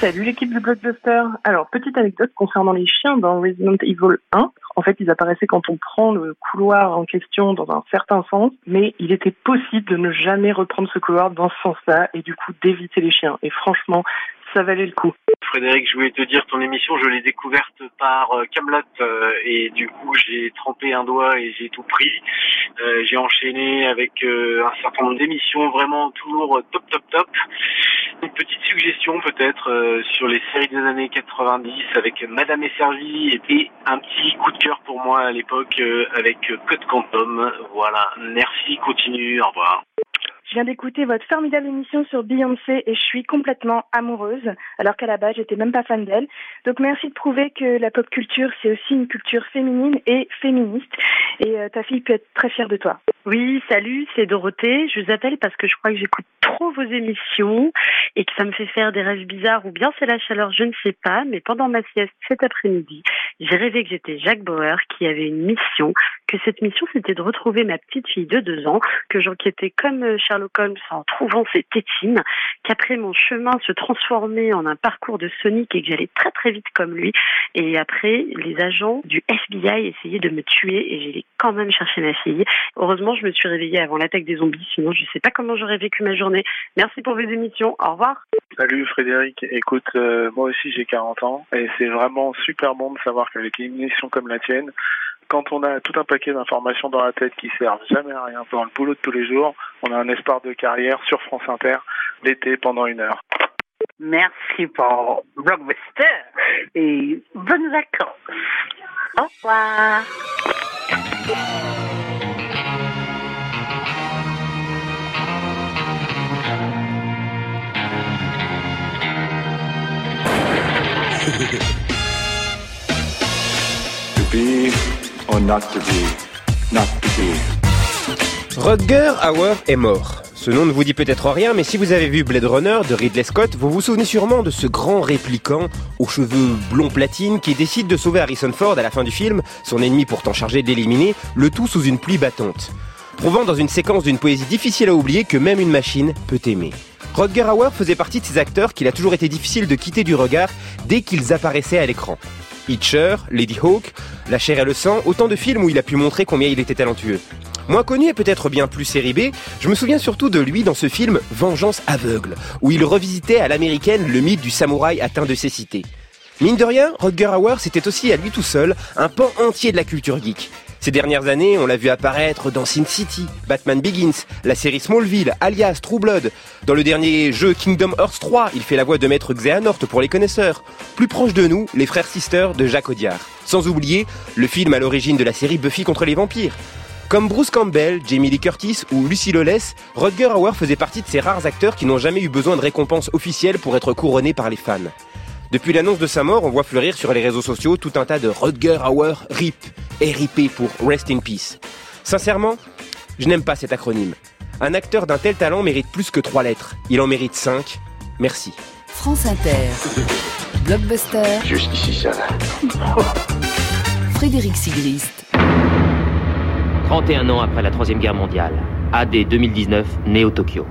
Salut l'équipe du Blockbuster. Alors, petite anecdote concernant les chiens dans Resident Evil 1. En fait, ils apparaissaient quand on prend le couloir en question dans un certain sens, mais il était possible de ne jamais reprendre ce couloir dans ce sens-là et du coup d'éviter les chiens. Et franchement, ça valait le coup. Frédéric, je voulais te dire, ton émission, je l'ai découverte par Kaamelott et du coup, j'ai trempé un doigt et j'ai tout pris. J'ai enchaîné avec un certain nombre d'émissions, vraiment toujours top. Une petite suggestion peut-être sur les séries des années 90 avec Madame est servie et un petit coup de cœur pour moi à l'époque avec Code Quantum. Voilà, merci, continue, au revoir. Je viens d'écouter votre formidable émission sur Beyoncé et je suis complètement amoureuse, alors qu'à la base, j'étais même pas fan d'elle. Donc merci de prouver que la pop culture, c'est aussi une culture féminine et féministe. Et ta fille peut être très fière de toi. Oui, salut, c'est Dorothée. Je vous appelle parce que je crois que j'écoute trop vos émissions et que ça me fait faire des rêves bizarres ou bien c'est la chaleur, je ne sais pas. Mais pendant ma sieste cet après-midi, j'ai rêvé que j'étais Jacques Bauer qui avait une mission, que cette mission c'était de retrouver ma petite fille de 2 ans, que j'enquêtais comme Sherlock Holmes en trouvant ses tétines, qu'après mon chemin se transformait en un parcours de Sonic et que j'allais très très vite comme lui. Et après, les agents du FBI essayaient de me tuer et j'ai quand même cherché ma fille. Heureusement, je me suis réveillée avant l'attaque des zombies, sinon je sais pas comment j'aurais vécu ma journée. Merci pour vos émissions, au revoir. Salut Frédéric, écoute, moi aussi j'ai 40 ans et c'est vraiment super bon de savoir qu'avec une émission comme la tienne, quand on a tout un paquet d'informations dans la tête qui servent jamais à rien dans le boulot de tous les jours, on a un espoir de carrière sur France Inter l'été pendant 1 heure. Merci pour Blockbuster et bonnes vacances. Au revoir. To be or not to be, not to be. Rutger Hauer est mort. Ce nom ne vous dit peut-être rien, mais si vous avez vu Blade Runner de Ridley Scott, vous vous souvenez sûrement de ce grand répliquant aux cheveux blond platine qui décide de sauver Harrison Ford à la fin du film, son ennemi pourtant chargé de l'éliminer, le tout sous une pluie battante. Prouvant dans une séquence d'une poésie difficile à oublier que même une machine peut aimer. Rutger Hauer faisait partie de ces acteurs qu'il a toujours été difficile de quitter du regard dès qu'ils apparaissaient à l'écran. Hitcher, Lady Hawk, La chair et le sang, autant de films où il a pu montrer combien il était talentueux. Moins connu et peut-être bien plus série B, je me souviens surtout de lui dans ce film Vengeance aveugle, où il revisitait à l'américaine le mythe du samouraï atteint de cécité. Mine de rien, Rutger Hauer c'était aussi à lui tout seul un pan entier de la culture geek. Ces dernières années, on l'a vu apparaître dans Sin City, Batman Begins, la série Smallville, Alias, True Blood. Dans le dernier jeu Kingdom Hearts 3, il fait la voix de Maître Xehanort pour les connaisseurs. Plus proche de nous, les frères Sisters de Jacques Audiard. Sans oublier le film à l'origine de la série Buffy contre les vampires. Comme Bruce Campbell, Jamie Lee Curtis ou Lucy Lawless, Rutger Hauer faisait partie de ces rares acteurs qui n'ont jamais eu besoin de récompenses officielles pour être couronnés par les fans. Depuis l'annonce de sa mort, on voit fleurir sur les réseaux sociaux tout un tas de Rutger Hauer RIP, RIP pour Rest in Peace. Sincèrement, je n'aime pas cet acronyme. Un acteur d'un tel talent mérite plus que 3 lettres. Il en mérite 5. Merci. France Inter. Blockbuster. Jusqu'ici ça va. Frédéric Sigrist. 31 ans après la Troisième Guerre mondiale, AD 2019, né au Tokyo.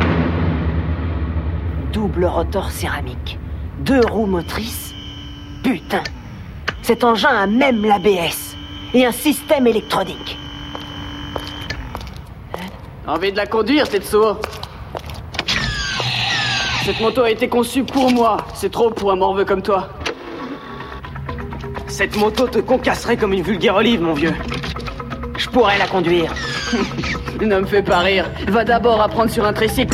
Double rotor céramique, 2 roues motrices. Putain, cet engin a même l'ABS et un système électronique. Envie de la conduire, Tetsuo? Cette moto a été conçue pour moi. C'est trop pour un morveux comme toi. Cette moto te concasserait comme une vulgaire olive, mon vieux. Je pourrais la conduire. Ne me fais pas rire. Va d'abord apprendre sur un tricycle.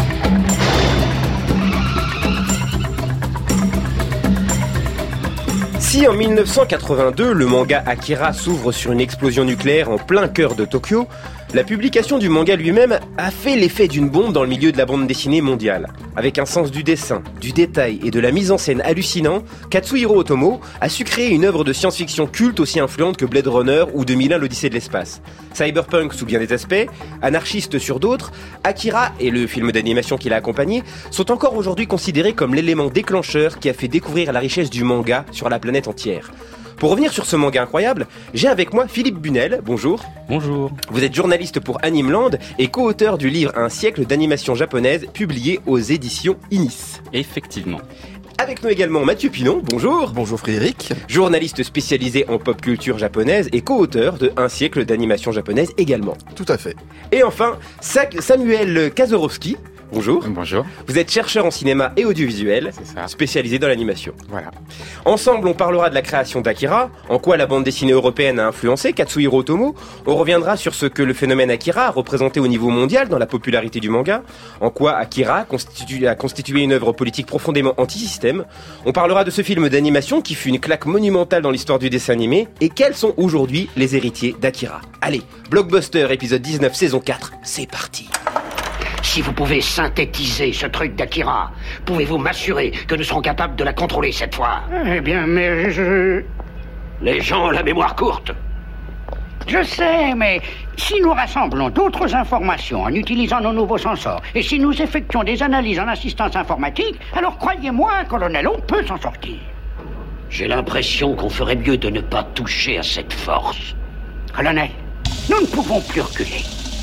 Si en 1982, le manga Akira s'ouvre sur une explosion nucléaire en plein cœur de Tokyo, la publication du manga lui-même a fait l'effet d'une bombe dans le milieu de la bande dessinée mondiale. Avec un sens du dessin, du détail et de la mise en scène hallucinant, Katsuhiro Otomo a su créer une œuvre de science-fiction culte aussi influente que Blade Runner ou 2001 l'Odyssée de l'espace. Cyberpunk sous bien des aspects, anarchiste sur d'autres, Akira et le film d'animation qui l'a accompagné sont encore aujourd'hui considérés comme l'élément déclencheur qui a fait découvrir la richesse du manga sur la planète entière. Pour revenir sur ce manga incroyable, j'ai avec moi Philippe Bunel, bonjour. Bonjour. Vous êtes journaliste pour Animeland et co-auteur du livre Un siècle d'animation japonaise publié aux éditions Inis. Effectivement. Avec nous également Mathieu Pinon, bonjour. Bonjour Frédéric. Journaliste spécialisé en pop culture japonaise et co-auteur de Un siècle d'animation japonaise également. Tout à fait. Et enfin, Samuel Kazorowski. Bonjour. Bonjour. Vous êtes chercheur en cinéma et audiovisuel, spécialisé dans l'animation. Voilà. Ensemble, on parlera de la création d'Akira, en quoi la bande dessinée européenne a influencé Katsuhiro Otomo. On reviendra sur ce que le phénomène Akira a représenté au niveau mondial dans la popularité du manga, en quoi Akira a constitué une œuvre politique profondément anti-système. On parlera de ce film d'animation qui fut une claque monumentale dans l'histoire du dessin animé, et quels sont aujourd'hui les héritiers d'Akira. Allez, Blockbuster, épisode 19, saison 4, c'est parti. Si vous pouvez synthétiser ce truc d'Akira, pouvez-vous m'assurer que nous serons capables de la contrôler cette fois? Eh bien, mais Les gens ont la mémoire courte. Je sais, mais si nous rassemblons d'autres informations en utilisant nos nouveaux sensors, et si nous effectuons des analyses en assistance informatique, alors croyez-moi, colonel, on peut s'en sortir. J'ai l'impression qu'on ferait mieux de ne pas toucher à cette force. Colonel, nous ne pouvons plus reculer.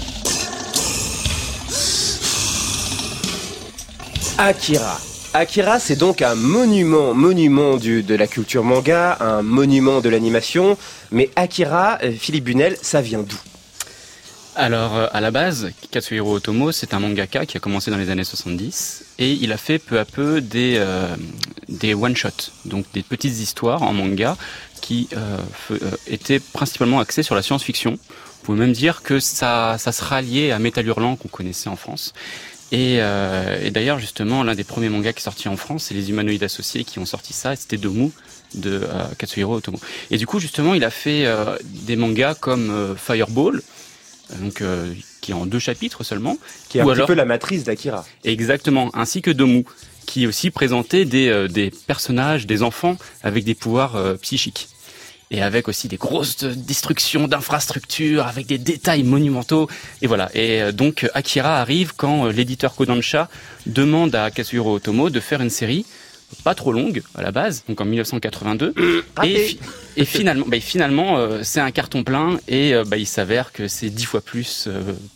Akira, c'est donc un monument de la culture manga, un monument de l'animation. Mais Akira, Philippe Bunel, ça vient d'où? Alors, à la base, Katsuhiro Otomo, c'est un mangaka qui a commencé dans les années 70 et il a fait peu à peu des one-shots, donc des petites histoires en manga qui étaient principalement axées sur la science-fiction. Vous pouvez même dire que ça se ralliait à Métal Hurlant qu'on connaissait en France. Et d'ailleurs, justement, l'un des premiers mangas qui est sorti en France, c'est les Humanoïdes Associés qui ont sorti ça, et c'était Domu de Katsuhiro Otomo. Et du coup, justement, il a fait des mangas comme Fireball, donc qui est en 2 chapitres seulement. Qui est un petit peu la matrice d'Akira. Exactement, ainsi que Domu, qui aussi présentait des personnages, des enfants avec des pouvoirs psychiques. Et avec aussi des grosses destructions d'infrastructures, avec des détails monumentaux. Et voilà. Et donc, Akira arrive quand l'éditeur Kodansha demande à Katsuhiro Otomo de faire une série pas trop longue à la base, donc en 1982. Et finalement, c'est un carton plein et il s'avère que c'est 10 fois plus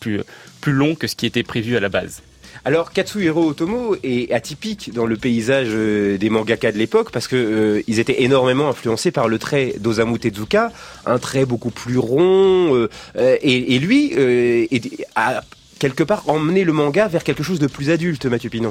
long que ce qui était prévu à la base. Alors Katsuhiro Otomo est atypique dans le paysage des mangakas de l'époque parce que ils étaient énormément influencés par le trait d'Osamu Tezuka, un trait beaucoup plus rond et lui a quelque part emmené le manga vers quelque chose de plus adulte, Mathieu Pinon.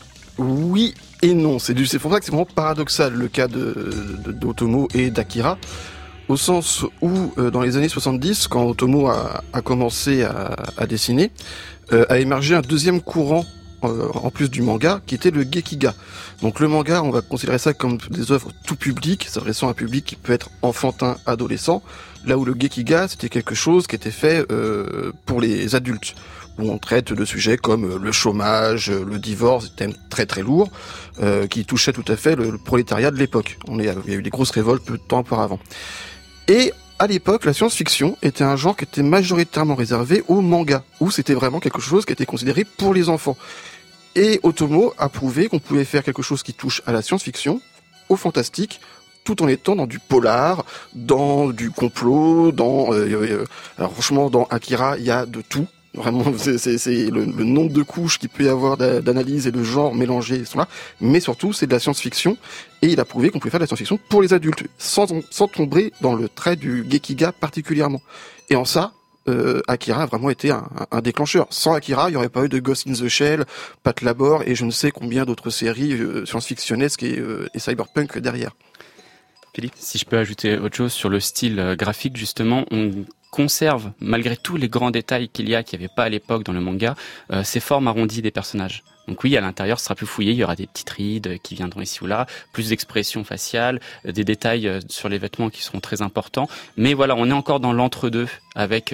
Oui et non, c'est pour ça que c'est vraiment paradoxal le cas d'Otomo et d'Akira, au sens où dans les années 70, quand Otomo a commencé à dessiner, a émergé un deuxième courant en plus du manga, qui était le Gekiga. Donc le manga, on va considérer ça comme des œuvres tout public, s'adressant à un public qui peut être enfantin, adolescent, là où le Gekiga, c'était quelque chose qui était fait pour les adultes, où on traite de sujets comme le chômage, le divorce, des thèmes très très lourds, qui touchaient tout à fait le prolétariat de l'époque. Il y a eu des grosses révoltes peu de temps auparavant. Et à l'époque, la science-fiction était un genre qui était majoritairement réservé au manga, où c'était vraiment quelque chose qui était considéré pour les enfants. Et Otomo a prouvé qu'on pouvait faire quelque chose qui touche à la science-fiction, au fantastique, tout en étant dans du polar, dans du complot, alors franchement, dans Akira, il y a de tout. Vraiment, c'est le nombre de couches qu'il peut y avoir d'analyse et de genres mélangés sont là. Mais surtout, c'est de la science-fiction. Et il a prouvé qu'on pouvait faire de la science-fiction pour les adultes, sans tomber dans le trait du Gekiga particulièrement. Et en ça, Akira a vraiment été un déclencheur. Sans Akira, il n'y aurait pas eu de Ghost in the Shell, Pat Labor et je ne sais combien d'autres séries science-fictionnesques et cyberpunk derrière. Philippe, si je peux ajouter autre chose sur le style graphique, justement, on conserve, malgré tous les grands détails qu'il y a, qu'il n'y avait pas à l'époque dans le manga, ces formes arrondies des personnages. Donc oui, à l'intérieur, ce sera plus fouillé, il y aura des petites rides qui viendront ici ou là, plus d'expressions faciales, des détails sur les vêtements qui seront très importants. Mais voilà, on est encore dans l'entre-deux avec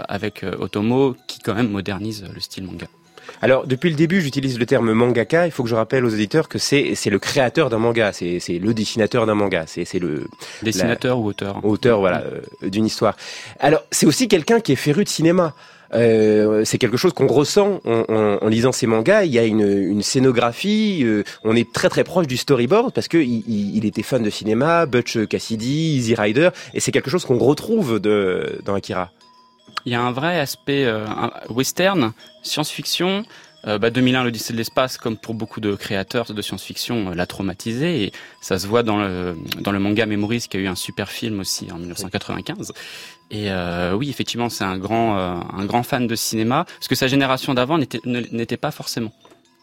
Otomo, qui quand même modernise le style manga. Alors, depuis le début, j'utilise le terme mangaka. Il faut que je rappelle aux éditeurs que c'est le créateur d'un manga, c'est le dessinateur d'un manga, c'est le dessinateur ou auteur. Auteur, voilà, d'une histoire. Alors, c'est aussi quelqu'un qui est féru de cinéma. C'est quelque chose qu'on ressent en lisant ces mangas. Il y a une scénographie. On est très très proche du storyboard parce que il était fan de cinéma, Butch Cassidy, Easy Rider, et c'est quelque chose qu'on retrouve dans Akira. Il y a un vrai aspect western, science-fiction, 2001, l'Odyssée de l'espace, comme pour beaucoup de créateurs de science-fiction, l'a traumatisé, et ça se voit dans le manga Memories, qui a eu un super film aussi en 1995. Et oui, effectivement, c'est un grand fan de cinéma, parce que sa génération d'avant n'était pas forcément.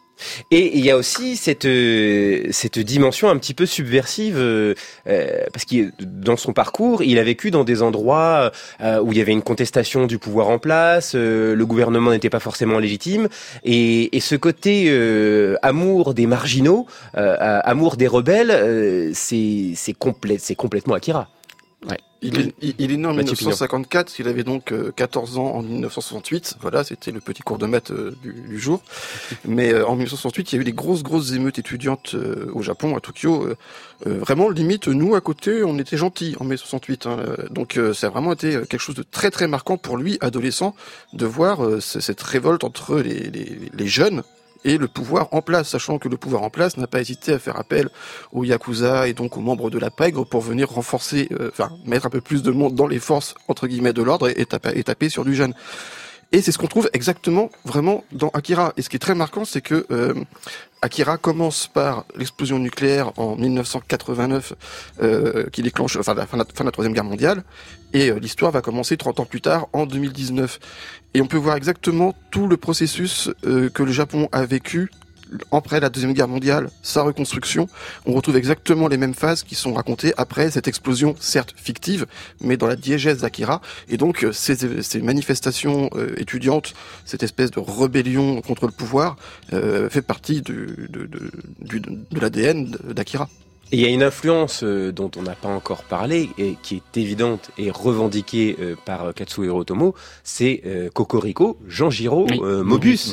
Et il y a aussi cette dimension un petit peu subversive, parce que dans son parcours, il a vécu dans des endroits où il y avait une contestation du pouvoir en place, le gouvernement n'était pas forcément légitime, et ce côté amour des marginaux, amour des rebelles, c'est complètement Akira. Ouais. Il est né en 1954, il avait donc 14 ans en 1968, voilà, c'était le petit cours de maths du jour. Mais en 1968, il y a eu des grosses émeutes étudiantes au Japon, à Tokyo. Vraiment, limite, nous, à côté, on était gentils en mai 68. Donc ça a vraiment été quelque chose de très très marquant pour lui, adolescent, de voir cette révolte entre les jeunes et le pouvoir en place, sachant que le pouvoir en place n'a pas hésité à faire appel aux Yakuza et donc aux membres de la pègre pour venir renforcer, mettre un peu plus de monde dans les forces, entre guillemets, de l'ordre et taper sur du jeune. Et c'est ce qu'on trouve exactement, vraiment, dans Akira. Et ce qui est très marquant, c'est que Akira commence par l'explosion nucléaire en 1989, qui déclenche la fin de la Troisième Guerre mondiale, et l'histoire va commencer 30 ans plus tard, en 2019. Et on peut voir exactement tout le processus que le Japon a vécu après la Deuxième Guerre mondiale, sa reconstruction. On retrouve exactement les mêmes phases qui sont racontées après cette explosion, certes fictive, mais dans la diégèse d'Akira. Et donc, ces manifestations étudiantes, cette espèce de rébellion contre le pouvoir, fait partie de l'ADN d'Akira. Et il y a une influence dont on n'a pas encore parlé et qui est évidente et revendiquée par Katsuhiro Otomo, c'est Cocorico, Jean-Giraud, Mobius.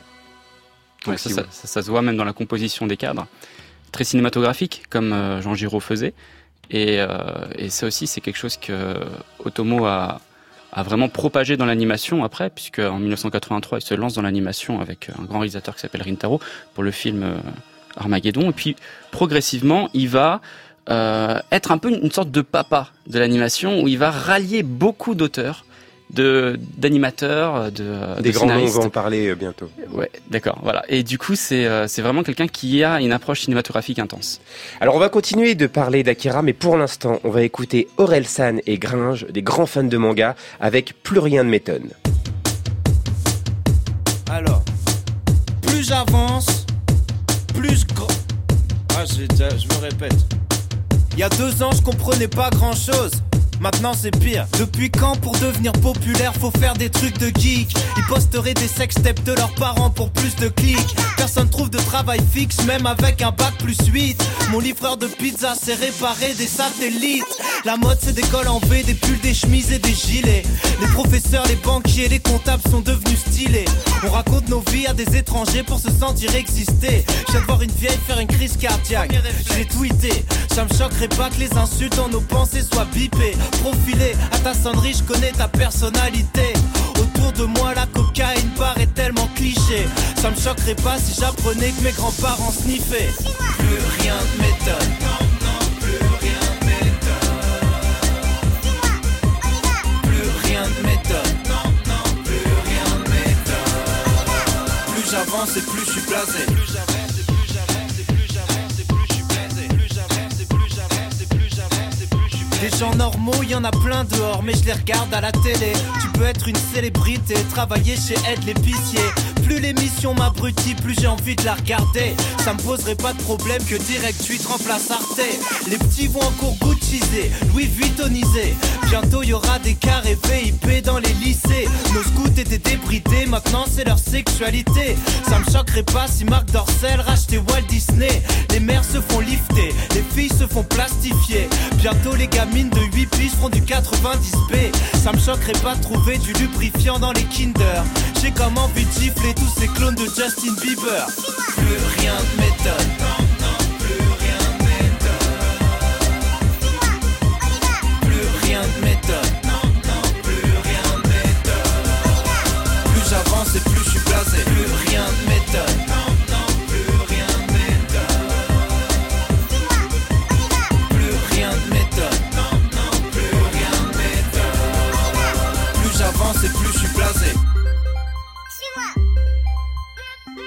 Ouais, ça se voit même dans la composition des cadres. Très cinématographique, comme Jean-Giraud faisait. Et ça aussi, c'est quelque chose que Otomo a vraiment propagé dans l'animation après, puisque en 1983, il se lance dans l'animation avec un grand réalisateur qui s'appelle Rintaro pour le film Armageddon. Et puis, progressivement, il va être un peu une sorte de papa de l'animation, où il va rallier beaucoup d'auteurs, d'animateurs, des grands noms, on va en parler bientôt. Ouais, d'accord, voilà. Et du coup, c'est vraiment quelqu'un qui a une approche cinématographique intense. Alors, on va continuer de parler d'Akira, mais pour l'instant, on va écouter Orelsan et Gringe, des grands fans de manga, avec Plus rien ne m'étonne. Alors, plus j'avance, plus je me répète. Il y a 2 ans, je comprenais pas grand-chose. Maintenant c'est pire. Depuis quand pour devenir populaire faut faire des trucs de geek? Ils posteraient des sextapes de leurs parents pour plus de clics. Personne trouve de travail fixe même avec un bac plus 8. Mon livreur de pizza sait réparer des satellites. La mode c'est des cols en V, des pulls, des chemises et des gilets. Les professeurs, les banquiers, les comptables sont devenus stylés. On raconte nos vies à des étrangers pour se sentir exister. Je viens de voir une vieille faire une crise cardiaque. J'ai tweeté, ça me choquerait pas que les insultes dans nos pensées soient bipées. Profilé à ta sonnerie, je connais ta personnalité. Autour de moi la cocaïne paraît tellement cliché. Ça me choquerait pas si j'apprenais que mes grands-parents sniffaient. Plus rien ne m'étonne. Non, plus rien ne m'étonne. Plus rien ne m'étonne. Non, plus rien ne m'étonne. Plus j'avance et plus je suis blasé. Des gens normaux, y en a plein dehors, mais je les regarde à la télé. Tu peux être une célébrité, travailler chez Ed l'épicier. Plus l'émission m'abrutit, plus j'ai envie de la regarder. Ça me poserait pas de problème que Direct 8 remplace Arte. Les petits vont encore Gucciser, Louis Vuittoniser. Bientôt y aura des carrés VIP dans les lycées. Nos scouts étaient débridés, maintenant c'est leur sexualité. Ça me choquerait pas si Marc Dorcel rachetait Walt Disney. Les mères se font lifter, les filles se font plastifier. Bientôt les gamines de 8 piges feront du 90B. Ça me choquerait pas de trouver du lubrifiant dans les Kinder. J'ai comme envie de gifler tous ces clones de Justin Bieber. Plus rien ne m'étonne. Non, plus rien ne m'étonne. Plus rien ne m'étonne. Non, plus rien ne m'étonne. Plus j'avance et plus je suis blasé. Plus rien ne m'étonne. Non, plus rien ne m'étonne. Plus rien ne m'étonne. Non, plus rien ne m'étonne. Plus j'avance et plus je suis blasé.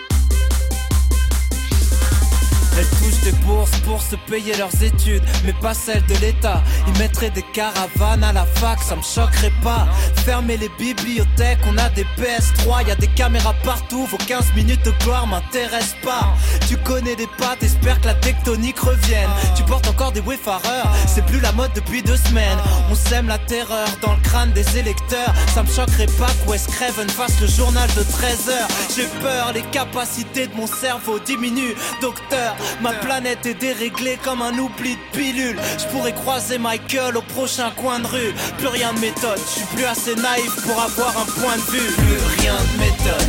Elles touchent des bourses pour se payer leurs études, mais pas celles de l'État. Ils mettraient des caravanes à la fac, ça me choquerait pas. Fermer les bibliothèques, on a des PS3, y a des caméras partout, vos 15 minutes de gloire m'intéressent pas. Tu connais des pattes, espère que la tectonique revienne. Tu portes encore des wayfarers, c'est plus la mode depuis 2 semaines. On sème la terreur dans le crâne des électeurs. Ça me choquerait pas que Wes Craven fasse le journal de 13h. J'ai peur, les capacités de mon cerveau diminuent. Docteur, ma planète est déréglée comme un oubli de pilule. Je pourrais croiser Michael au prochain coin de rue. Plus rien de méthode, je suis plus assez naïf pour avoir un point de vue. Plus rien de méthode.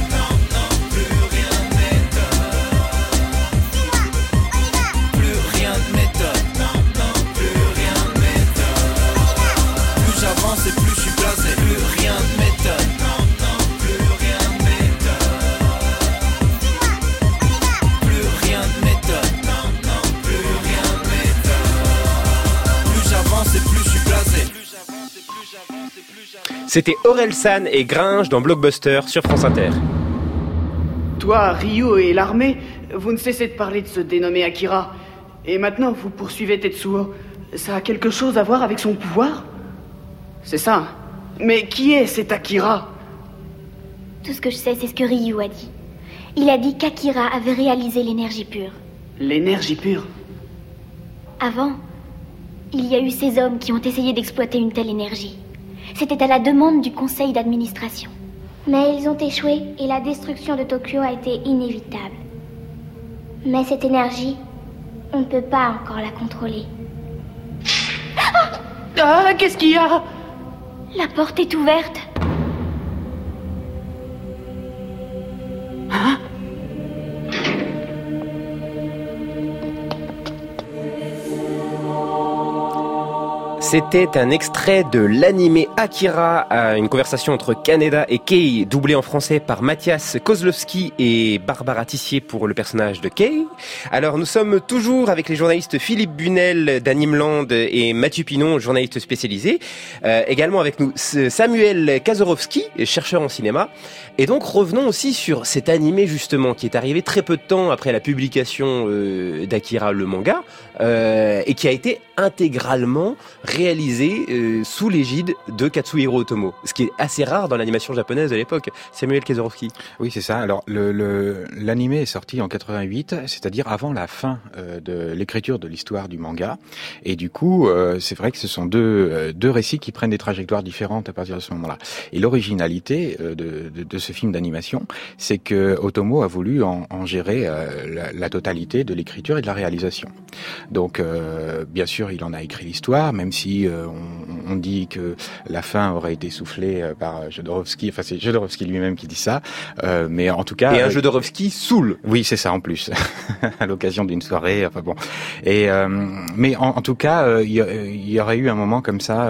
Et plus je suis blasé, plus rien de méthode. Plus rien de méthode. Plus rien de méthode. Plus rien de méthode. Plus j'avance et plus je suis blasé. C'était Orelsan et Gringe dans Blockbuster sur France Inter. Toi, Ryu et l'armée, vous ne cessez de parler de ce dénommé Akira. Et maintenant, vous poursuivez Tetsuo. Ça a quelque chose à voir avec son pouvoir ? C'est ça. Mais qui est cet Akira ? Tout ce que je sais, c'est ce que Ryu a dit. Il a dit qu'Akira avait réalisé l'énergie pure. L'énergie pure ? Avant, il y a eu ces hommes qui ont essayé d'exploiter une telle énergie. C'était à la demande du conseil d'administration. Mais ils ont échoué et la destruction de Tokyo a été inévitable. Mais cette énergie, on ne peut pas encore la contrôler. Ah, qu'est-ce qu'il y a ? La porte est ouverte. Hein ? C'était un extrait de l'animé Akira, une conversation entre Kaneda et Kei, doublée en français par Mathias Kozlowski et Barbara Tissier pour le personnage de Kei. Alors nous sommes toujours avec les journalistes Philippe Bunel d'Animeland et Mathieu Pinon, journaliste spécialisé. Également avec nous Samuel Kazorowski, chercheur en cinéma. Et donc revenons aussi sur cet animé justement qui est arrivé très peu de temps après la publication d'Akira le manga et qui a été intégralement réalisé sous l'égide de Katsuhiro Otomo, ce qui est assez rare dans l'animation japonaise de l'époque. Samuel Kazorowski. Oui, c'est ça. Alors l'animé est sorti en 88, c'est-à-dire avant la fin de l'écriture de l'histoire du manga, et du coup c'est vrai que ce sont deux récits qui prennent des trajectoires différentes à partir de ce moment-là. Et l'originalité de ce film d'animation, c'est que Otomo a voulu en gérer la totalité de l'écriture et de la réalisation. Donc bien sûr il en a écrit l'histoire, même si on dit que la fin aurait été soufflée par Jodorowsky, enfin c'est Jodorowsky lui-même qui dit ça, mais en tout cas... Et un Jodorowsky saoule. Oui, c'est ça en plus, à l'occasion d'une soirée, enfin bon. Et mais en tout cas, il y aurait eu un moment comme ça,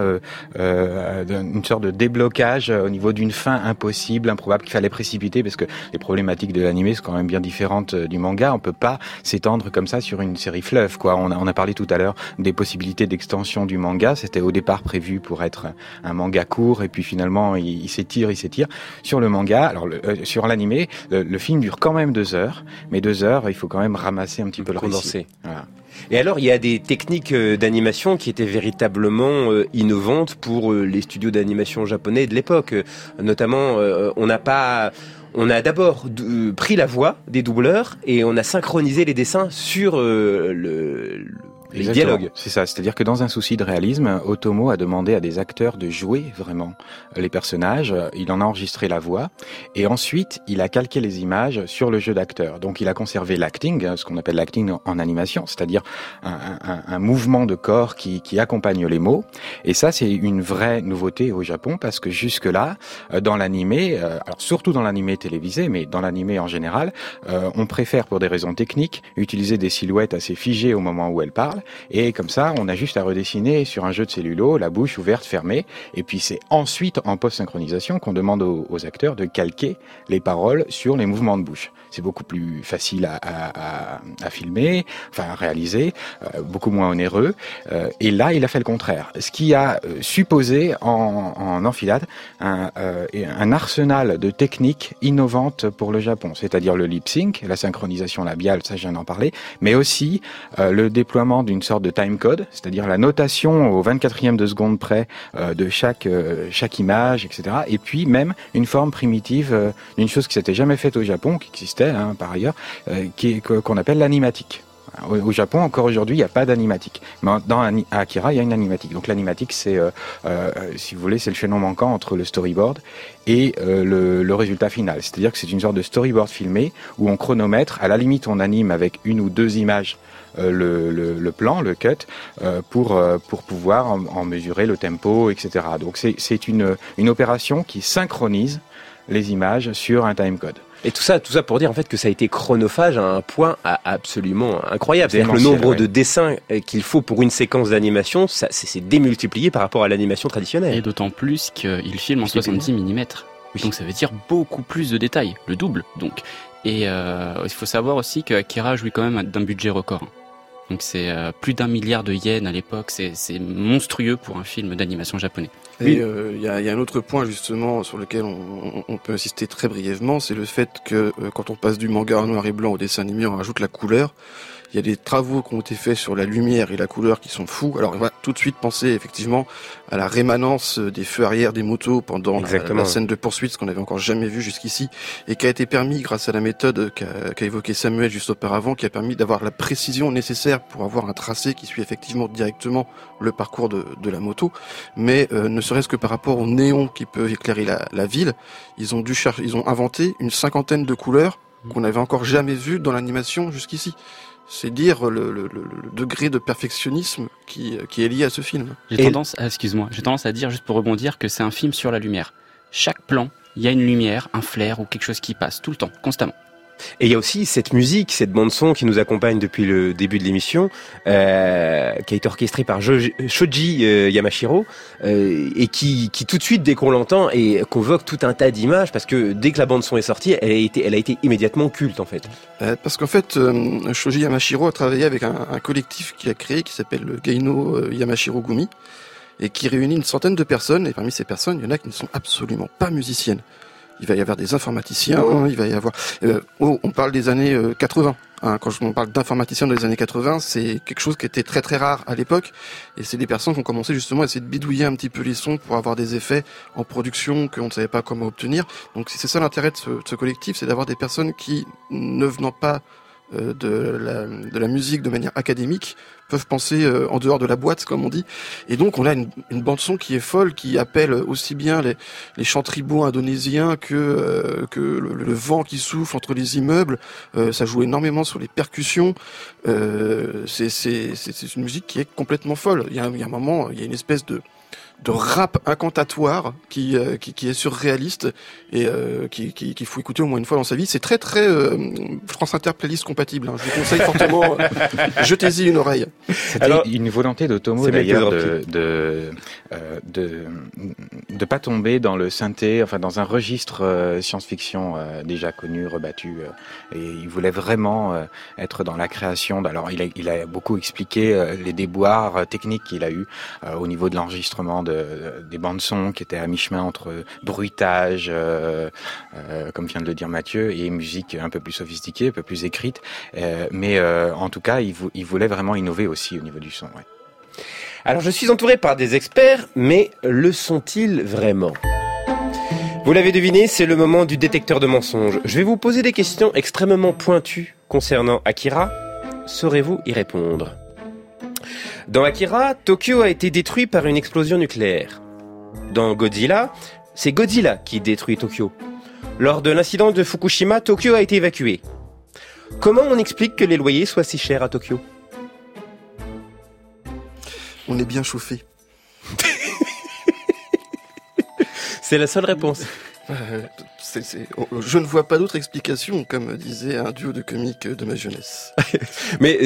une sorte de déblocage au niveau d'une fin impossible, improbable, qu'il fallait précipiter, parce que les problématiques de l'animé sont quand même bien différentes du manga. On peut pas s'étendre comme ça sur une série fleuve, quoi. On a parlé tout à l'heure des possibilités d'extension du manga. C'était au départ prévu pour être un manga court, et puis finalement il s'étire. Sur le manga, alors sur l'animé, le film dure quand même 2 heures, mais 2 heures, il faut quand même ramasser un petit peu le récit. Voilà. Et alors, il y a des techniques d'animation qui étaient véritablement innovantes pour les studios d'animation japonais de l'époque. Notamment, on a d'abord pris la voix des doubleurs et on a synchronisé les dessins sur les dialogues. C'est ça, c'est-à-dire que dans un souci de réalisme, Otomo a demandé à des acteurs de jouer vraiment les personnages, il en a enregistré la voix, et ensuite il a calqué les images sur le jeu d'acteur. Donc il a conservé l'acting, ce qu'on appelle l'acting en animation, c'est-à-dire un mouvement de corps qui accompagne les mots, et ça c'est une vraie nouveauté au Japon, parce que jusque-là, dans l'animé, alors surtout dans l'animé télévisé, mais dans l'animé en général, on préfère pour des raisons techniques utiliser des silhouettes assez figées au moment où elles parlent, Et comme ça, on a juste à redessiner sur un jeu de cellulo la bouche ouverte, fermée. Et puis c'est ensuite, en post-synchronisation, qu'on demande aux acteurs de calquer les paroles sur les mouvements de bouche. C'est beaucoup plus facile à filmer, enfin à réaliser, beaucoup moins onéreux. Et là, il a fait le contraire. Ce qui a supposé en enfilade un arsenal de techniques innovantes pour le Japon, c'est-à-dire le lip sync, la synchronisation labiale, ça je viens d'en parler, mais aussi le déploiement d'une sorte de timecode, c'est-à-dire la notation au 24e de seconde près de chaque image, etc. Et puis même une forme primitive d'une chose qui s'était jamais faite au Japon, qui existait par ailleurs, qu'on appelle l'animatique. Au Japon, encore aujourd'hui, il n'y a pas d'animatique. Mais dans Akira, il y a une animatique. Donc l'animatique, c'est, si vous voulez, c'est le chaînon manquant entre le storyboard et le résultat final. C'est-à-dire que c'est une sorte de storyboard filmé où on chronomètre. À la limite, on anime avec 1 ou 2 images le plan, le cut, pour pouvoir en mesurer le tempo, etc. Donc c'est une opération qui synchronise les images sur un timecode. Et tout ça pour dire en fait que ça a été chronophage à un point absolument incroyable. C'est-à-dire que le nombre de dessins qu'il faut pour une séquence d'animation, ça c'est démultiplié par rapport à l'animation traditionnelle. Et d'autant plus qu'il filme en 70 mm. Oui. Donc ça veut dire beaucoup plus de détails, le double donc. Et il faut savoir aussi que Akira jouit quand même d'un budget record. Donc c'est plus d'1 milliard de yens à l'époque, c'est monstrueux pour un film d'animation japonais. Et il y a un autre point justement sur lequel on peut insister très brièvement, c'est le fait que quand on passe du manga en noir et blanc au dessin animé, on rajoute la couleur. Il y a des travaux qui ont été faits sur la lumière et la couleur qui sont fous. Alors on va tout de suite penser effectivement à la rémanence des feux arrière des motos pendant la scène de poursuite, ce qu'on n'avait encore jamais vu jusqu'ici, et qui a été permis grâce à la méthode qu'a évoqué Samuel juste auparavant, qui a permis d'avoir la précision nécessaire pour avoir un tracé qui suit effectivement directement le parcours de la moto. Mais ne serait-ce que par rapport au néon qui peut éclairer la ville, ils ont inventé une 50aine de couleurs qu'on n'avait encore jamais vues dans l'animation jusqu'ici. C'est dire le degré de perfectionnisme qui est lié à ce film. J'ai tendance à dire, juste pour rebondir, que c'est un film sur la lumière. Chaque plan, il y a une lumière, un flair ou quelque chose qui passe, tout le temps, constamment. Et il y a aussi cette musique, cette bande-son qui nous accompagne depuis le début de l'émission, qui a été orchestrée par Shoji Yamashiro, et qui tout de suite, dès qu'on l'entend, et convoque tout un tas d'images, parce que dès que la bande-son est sortie, elle a été immédiatement culte, en fait. Parce qu'en fait, Shoji Yamashiro a travaillé avec un collectif qu'il a créé, qui s'appelle le Geino Yamashiro Gumi, et qui réunit une centaine de personnes, et parmi ces personnes, il y en a qui ne sont absolument pas musiciennes. Il va y avoir des informaticiens, il va y avoir... on parle des années 80. Quand on parle d'informaticiens dans les années 80, c'est quelque chose qui était très très rare à l'époque. Et c'est des personnes qui ont commencé justement à essayer de bidouiller un petit peu les sons pour avoir des effets en production qu'on ne savait pas comment obtenir. Donc c'est ça l'intérêt de ce collectif, c'est d'avoir des personnes qui, ne venant pas de la musique de manière académique, peuvent penser en dehors de la boîte, comme on dit. Et donc on a une bande son qui est folle, qui appelle aussi bien les chants tribaux indonésiens que le vent qui souffle entre les immeubles. Ça joue énormément sur les percussions. C'est une musique qui est complètement folle. Il y a un moment, il y a une espèce de rap incantatoire qui est surréaliste et qu'il faut écouter au moins une fois dans sa vie. C'est très très France Inter playlist compatible. Je vous conseille fortement. Jetez-y une oreille. C'était une volonté d'Otomo d'ailleurs de pas tomber dans le synthé, enfin dans un registre science-fiction déjà connu, rebattu. Et il voulait vraiment être dans la création. Alors il a beaucoup expliqué les déboires techniques qu'il a eu au niveau de l'enregistrement des bandes son qui étaient à mi-chemin entre bruitage, comme vient de le dire Mathieu, et musique un peu plus sophistiquée, un peu plus écrite. Mais en tout cas, il voulait vraiment innover aussi au niveau du son. Ouais. Alors je suis entouré par des experts, mais le sont-ils vraiment ? Vous l'avez deviné, c'est le moment du détecteur de mensonges. Je vais vous poser des questions extrêmement pointues concernant Akira. Saurez-vous y répondre ? Dans Akira, Tokyo a été détruit par une explosion nucléaire. Dans Godzilla, c'est Godzilla qui détruit Tokyo. Lors de l'incident de Fukushima, Tokyo a été évacué. Comment on explique que les loyers soient si chers à Tokyo ? On est bien chauffé. C'est la seule réponse. Je ne vois pas d'autre explication, comme disait un duo de comiques de ma jeunesse. Mais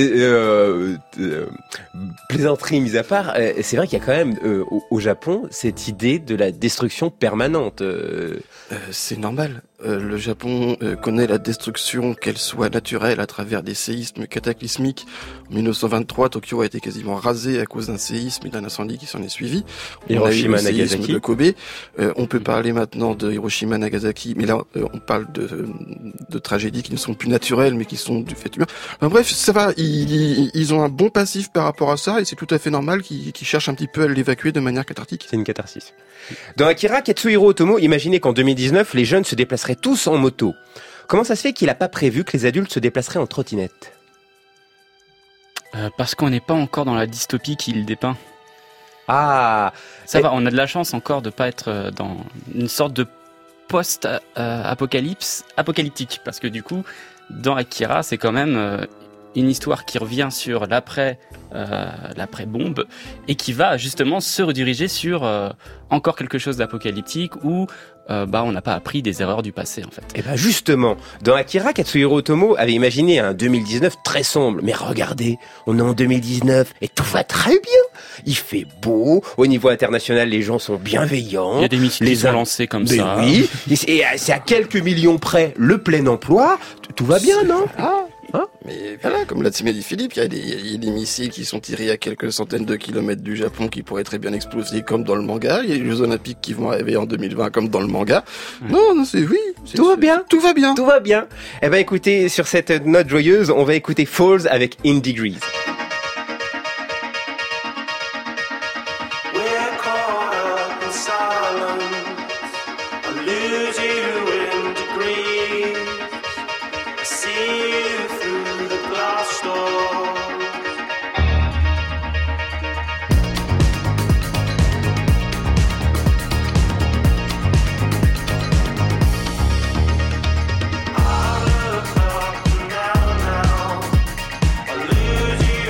plaisanterie mise à part, c'est vrai qu'il y a quand même au Japon cette idée de la destruction permanente. C'est normal. Le Japon connaît la destruction, qu'elle soit naturelle à travers des séismes cataclysmiques. En 1923, Tokyo a été quasiment rasé à cause d'un séisme et d'un incendie qui s'en est suivi. Hiroshima, Nagasaki. De Kobe. On peut parler maintenant de Hiroshima, Nagasaki, mais là on parle de tragédies qui ne sont plus naturelles, mais qui sont du fait humain. Bref, ça va. Ils ont un bon passif par rapport à ça, et c'est tout à fait normal qu'ils cherchent un petit peu à l'évacuer de manière cathartique. C'est une catharsis. Dans Akira, Katsuhiro Otomo imaginait qu'en 2019, les jeunes se déplaceraient tous en moto. Comment ça se fait qu'il n'a pas prévu que les adultes se déplaceraient en trottinette ? Parce qu'on n'est pas encore dans la dystopie qu'il dépeint. Ah, ça va, on a de la chance encore de pas être dans une sorte de apocalyptique, parce que du coup, dans Akira, c'est quand même une histoire qui revient sur l'après-bombe et qui va justement se rediriger sur encore quelque chose d'apocalyptique où on n'a pas appris des erreurs du passé en fait. Et ben justement, dans Akira, Katsuhiro Otomo avait imaginé un 2019 très sombre. Mais regardez, on est en 2019 et tout va très bien. Il fait beau, au niveau international les gens sont bienveillants. Il y a des missiles qui sont lancés comme ça. Oui, et c'est à quelques millions près le plein emploi. Tout va bien, non ? Mais voilà, comme l'a dit Philippe, il y a des missiles qui sont tirés à quelques centaines de kilomètres du Japon qui pourraient très bien exploser comme dans le manga. Il y a les Jeux Olympiques qui vont arriver en 2020 comme dans le manga. Non, tout va bien. Tout va bien. Tout va bien. Eh ben écoutez, sur cette note joyeuse, on va écouter Falls avec In Degrees. I lose you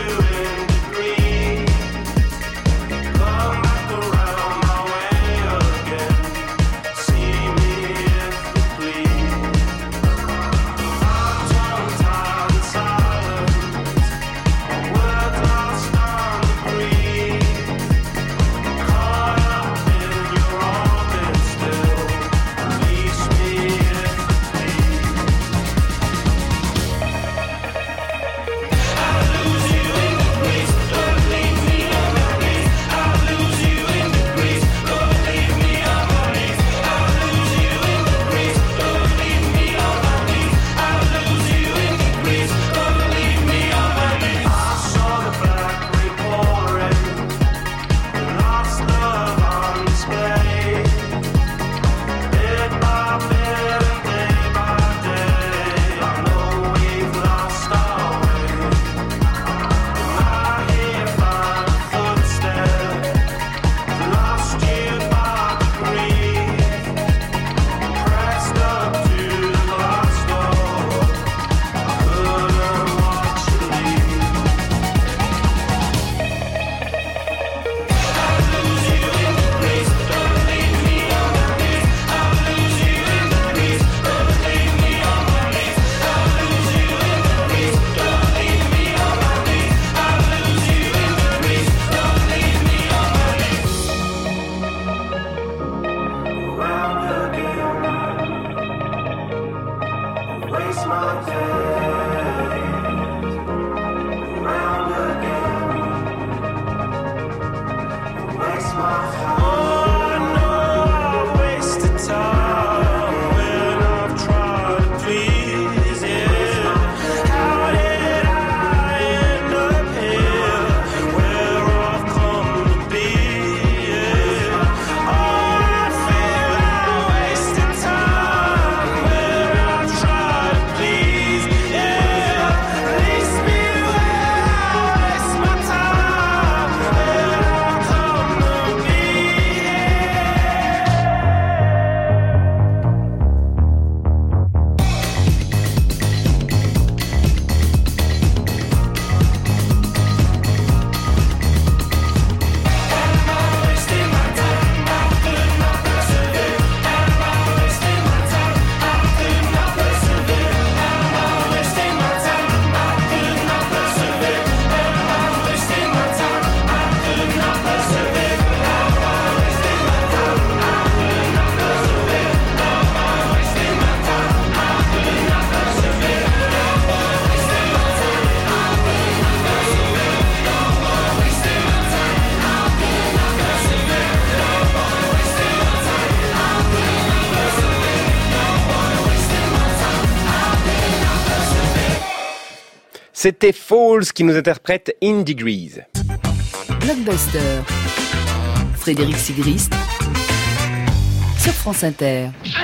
C'était Falls qui nous interprète In Degrees. Blockbuster. Frédéric Sigrist sur France Inter.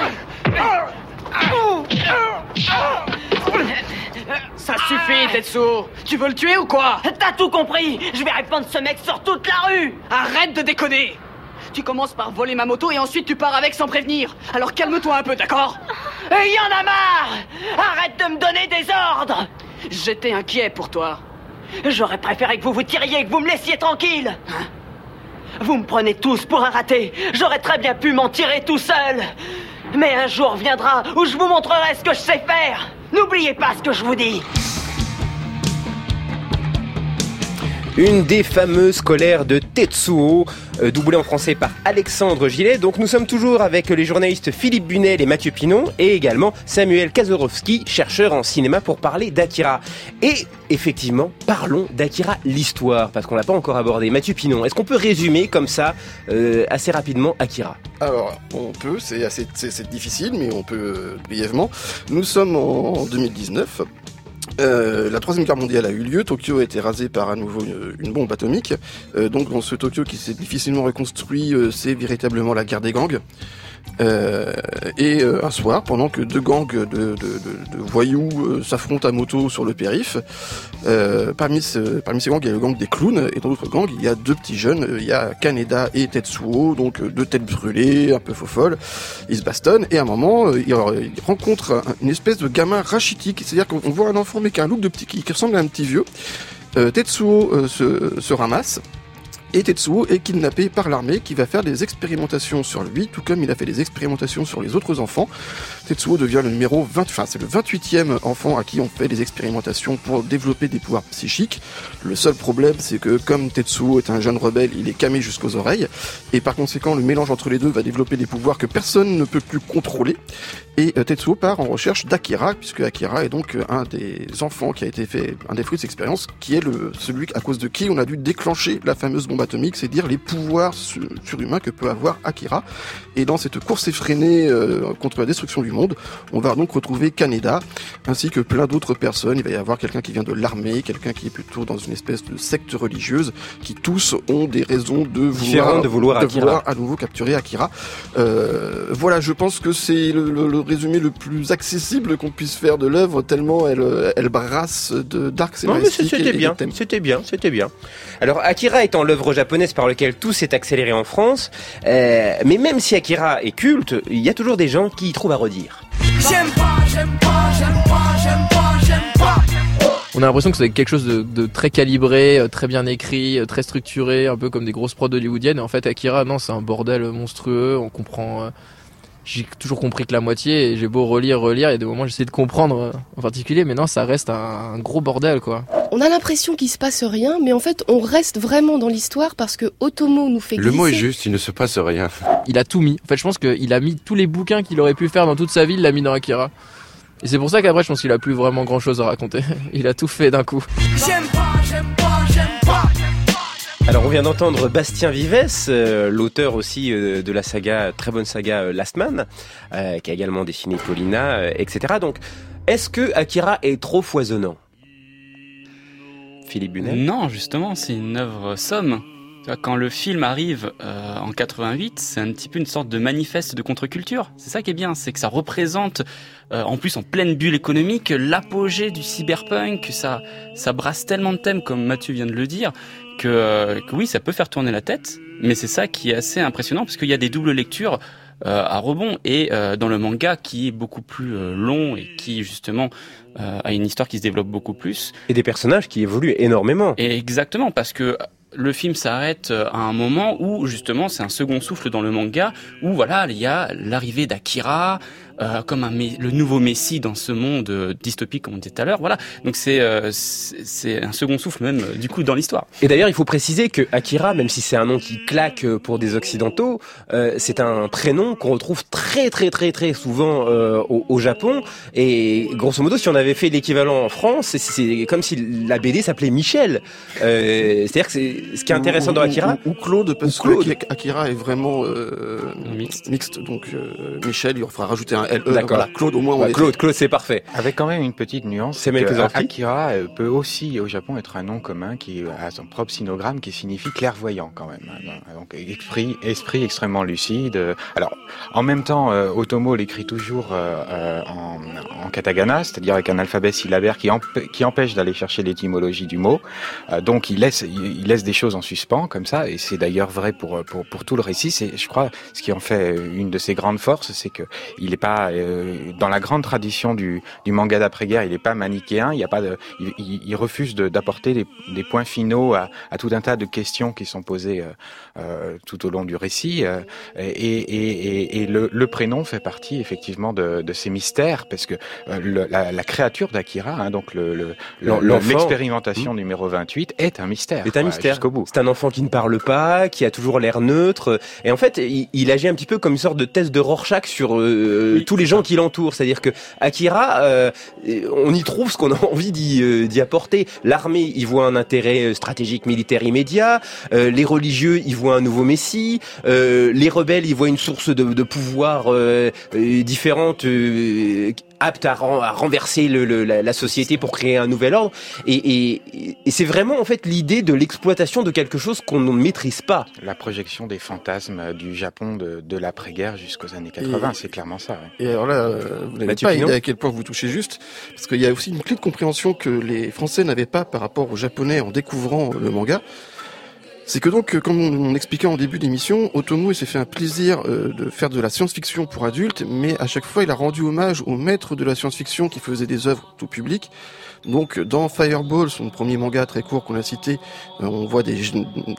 Ça suffit, Tetsuo. Tu veux le tuer ou quoi? T'as tout compris. Je vais répandre ce mec sur toute la rue. Arrête de déconner. Tu commences par voler ma moto et ensuite tu pars avec sans prévenir. Alors calme-toi un peu, d'accord? Et y en a marre. Arrête de me donner des ordres. J'étais inquiet pour toi. J'aurais préféré que vous vous tiriez et que vous me laissiez tranquille. Vous me prenez tous pour un raté. J'aurais très bien pu m'en tirer tout seul. Mais un jour viendra où je vous montrerai ce que je sais faire. N'oubliez pas ce que je vous dis. Une des fameuses colères de Tetsuo, doublée en français par Alexandre Gillet. Donc nous sommes toujours avec les journalistes Philippe Bunel et Mathieu Pinon, et également Samuel Kaczorowski, chercheur en cinéma, pour parler d'Akira. Et effectivement, parlons d'Akira, l'histoire, parce qu'on l'a pas encore abordé. Mathieu Pinon, est-ce qu'on peut résumer comme ça, assez rapidement, Akira? Alors, on peut, c'est difficile, mais on peut brièvement. Nous sommes en 2019. La Troisième Guerre mondiale a eu lieu, Tokyo a été rasé par à nouveau une bombe atomique. Donc dans ce Tokyo qui s'est difficilement reconstruit, c'est véritablement la guerre des gangs. Et un soir, pendant que deux gangs de voyous s'affrontent à moto sur le périph', parmi ces gangs, il y a le gang des clowns, et dans l'autre gang, il y a deux petits jeunes, il y a Kaneda et Tetsuo, donc deux têtes brûlées, un peu faux-folles. Ils se bastonnent, et à un moment, ils rencontrent une espèce de gamin rachitique, c'est-à-dire qu'on voit un enfant mais qui a un look de petit, qui ressemble à un petit vieux. Tetsuo se ramasse, et Tetsuo est kidnappé par l'armée qui va faire des expérimentations sur lui, tout comme il a fait des expérimentations sur les autres enfants. Tetsuo devient le numéro 20, c'est le 28e enfant à qui on fait des expérimentations pour développer des pouvoirs psychiques. Le seul problème, c'est que comme Tetsuo est un jeune rebelle, il est camé jusqu'aux oreilles, et par conséquent, le mélange entre les deux va développer des pouvoirs que personne ne peut plus contrôler. Et Tetsuo part en recherche d'Akira, puisque Akira est donc un des enfants qui a été fait, un des fruits de cette expérience, qui est celui à cause de qui on a dû déclencher la fameuse bombe atomique, c'est dire les pouvoirs surhumains que peut avoir Akira. Et dans cette course effrénée contre la destruction du monde, on va donc retrouver Kaneda, ainsi que plein d'autres personnes. Il va y avoir quelqu'un qui vient de l'armée, quelqu'un qui est plutôt dans une espèce de secte religieuse, qui tous ont des raisons de vouloir à nouveau capturer Akira. Voilà, je pense que c'est le résumé le plus accessible qu'on puisse faire de l'œuvre, tellement elle brasse de dark scénaristique. Non, mais c'était bien. Alors, Akira étant l'œuvre japonaise par laquelle tout s'est accéléré en France, mais même si Akira est culte, il y a toujours des gens qui y trouvent à redire. J'aime pas. On a l'impression que c'est quelque chose de très calibré, très bien écrit, très structuré, un peu comme des grosses prods hollywoodiennes. Et en fait, Akira, non, c'est un bordel monstrueux. On comprend. J'ai toujours compris que la moitié, et j'ai beau relire, il y a des moments où j'essaie de comprendre en particulier, mais non, ça reste un gros bordel, quoi. On a l'impression qu'il se passe rien, mais en fait, on reste vraiment dans l'histoire parce que Otomo nous fait glisser. Le mot est juste, il ne se passe rien. Il a tout mis. En fait, je pense qu'il a mis tous les bouquins qu'il aurait pu faire dans toute sa vie, il l'a mis dans Akira. Et c'est pour ça qu'après, je pense qu'il a plus vraiment grand chose à raconter. Il a tout fait d'un coup. J'aime pas. Alors on vient d'entendre Bastien Vives, l'auteur aussi de la saga, très bonne saga Last Man, qui a également dessiné Paulina, etc. Donc, est-ce que Akira est trop foisonnant? Philippe Bunel? Non, justement, c'est une œuvre somme. Quand le film arrive en 88, c'est un petit peu une sorte de manifeste de contre-culture. C'est ça qui est bien, c'est que ça représente, en plus en pleine bulle économique, l'apogée du cyberpunk. Ça brasse tellement de thèmes, comme Mathieu vient de le dire, que oui, ça peut faire tourner la tête. Mais c'est ça qui est assez impressionnant, parce qu'il y a des doubles lectures à rebond. Et dans le manga, qui est beaucoup plus long et qui justement a une histoire qui se développe beaucoup plus. Et des personnages qui évoluent énormément. Et exactement, parce que le film s'arrête à un moment où justement c'est un second souffle dans le manga, où voilà, il y a l'arrivée d'Akira comme le nouveau messie dans ce monde dystopique, comme on disait tout à l'heure. Voilà, donc c'est un second souffle même du coup dans l'histoire. Et d'ailleurs, il faut préciser que Akira, même si c'est un nom qui claque pour des occidentaux, c'est un prénom qu'on retrouve très souvent au Japon. Et grosso modo, si on avait fait l'équivalent en France, c'est comme si la BD s'appelait Michel. C'est-à-dire que ce qui est intéressant dans Akira, ou Claude, parce que Akira est vraiment mixte. Donc Michel, il faudra rajouter un D'accord. Voilà, Claude, au moins, on Claude, c'est parfait. Avec quand même une petite nuance. C'est Akira peut aussi, au Japon, être un nom commun qui a son propre sinogramme qui signifie clairvoyant quand même. Donc, esprit extrêmement lucide. Alors, en même temps, Otomo l'écrit toujours en katakana, c'est-à-dire avec un alphabet syllabaire qui empêche d'aller chercher l'étymologie du mot. Donc, il laisse des choses en suspens, comme ça, et c'est d'ailleurs vrai pour tout le récit. C'est, je crois, ce qui en fait une de ses grandes forces, c'est que il est pas dans la grande tradition du manga d'après-guerre, il est pas manichéen, il refuse d'apporter des points finaux à tout un tas de questions qui sont posées tout au long du récit, et le prénom fait partie effectivement de ces mystères, parce que la créature d'Akira, donc l'expérimentation numéro 28 est un mystère. C'est un mystère. Jusqu'au bout. C'est un enfant qui ne parle pas, qui a toujours l'air neutre, et en fait, il agit un petit peu comme une sorte de test de Rorschach sur tous les gens qui l'entourent. C'est-à-dire que Akira, on y trouve ce qu'on a envie d'y apporter. L'armée, y voit un intérêt stratégique militaire immédiat. Les religieux, y voient un nouveau messie. Les rebelles, y voient une source de pouvoir différente, apte à renverser la société pour créer un nouvel ordre. Et c'est vraiment en fait l'idée de l'exploitation de quelque chose qu'on ne maîtrise pas. La projection des fantasmes du Japon de l'après-guerre jusqu'aux années 80, c'est clairement ça. Ouais. Et alors là, vous n'avez pas idée à quel point vous touchez juste, parce qu'il y a aussi une clé de compréhension que les Français n'avaient pas par rapport aux Japonais en découvrant le manga. C'est que donc, comme on expliquait en début d'émission, Otomo, il s'est fait un plaisir de faire de la science-fiction pour adultes, mais à chaque fois, il a rendu hommage aux maîtres de la science-fiction qui faisaient des œuvres tout public. Donc, dans Fireball, son premier manga très court qu'on a cité, on voit des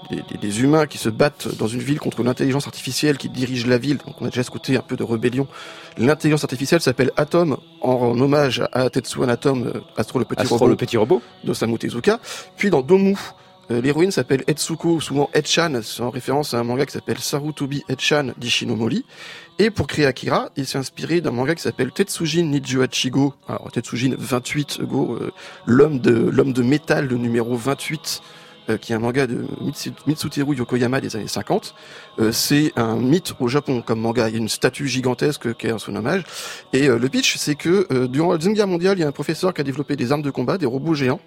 humains qui se battent dans une ville contre l'intelligence artificielle qui dirige la ville. Donc, on a déjà ce côté un peu de rébellion. L'intelligence artificielle s'appelle Atom, en hommage à Tetsuan Atom, Astro le petit robot d'Osamu Tezuka. Puis dans Domu, l'héroïne s'appelle Etsuko, souvent Etchan, c'est en référence à un manga qui s'appelle Sarutobi Etchan d'Ishinomori. Et pour créer Akira, il s'est inspiré d'un manga qui s'appelle Tetsujin Niju Hachigo. Alors Tetsujin 28 Go, l'homme de métal, le numéro 28, qui est un manga de Mitsuteru Yokoyama des années 50. C'est un mythe au Japon comme manga. Il y a une statue gigantesque qui est en son hommage. Et le pitch, c'est que durant la Deuxième Guerre mondiale, il y a un professeur qui a développé des armes de combat, des robots géants.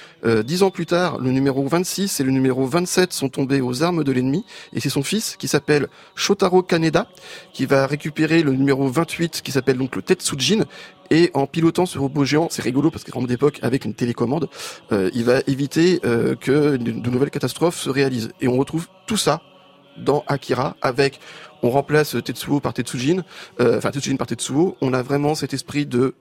10 ans plus tard, le numéro 26 et le numéro 27 sont tombés aux armes de l'ennemi, et c'est son fils qui s'appelle Shotaro Kaneda qui va récupérer le numéro 28 qui s'appelle donc le Tetsujin, et en pilotant ce robot géant, c'est rigolo parce qu'à grande époque, avec une télécommande, il va éviter que de nouvelles catastrophes se réalisent. Et on retrouve tout ça dans Akira, avec, on remplace Tetsuo par Tetsujin, Tetsujin par Tetsuo. On a vraiment cet esprit de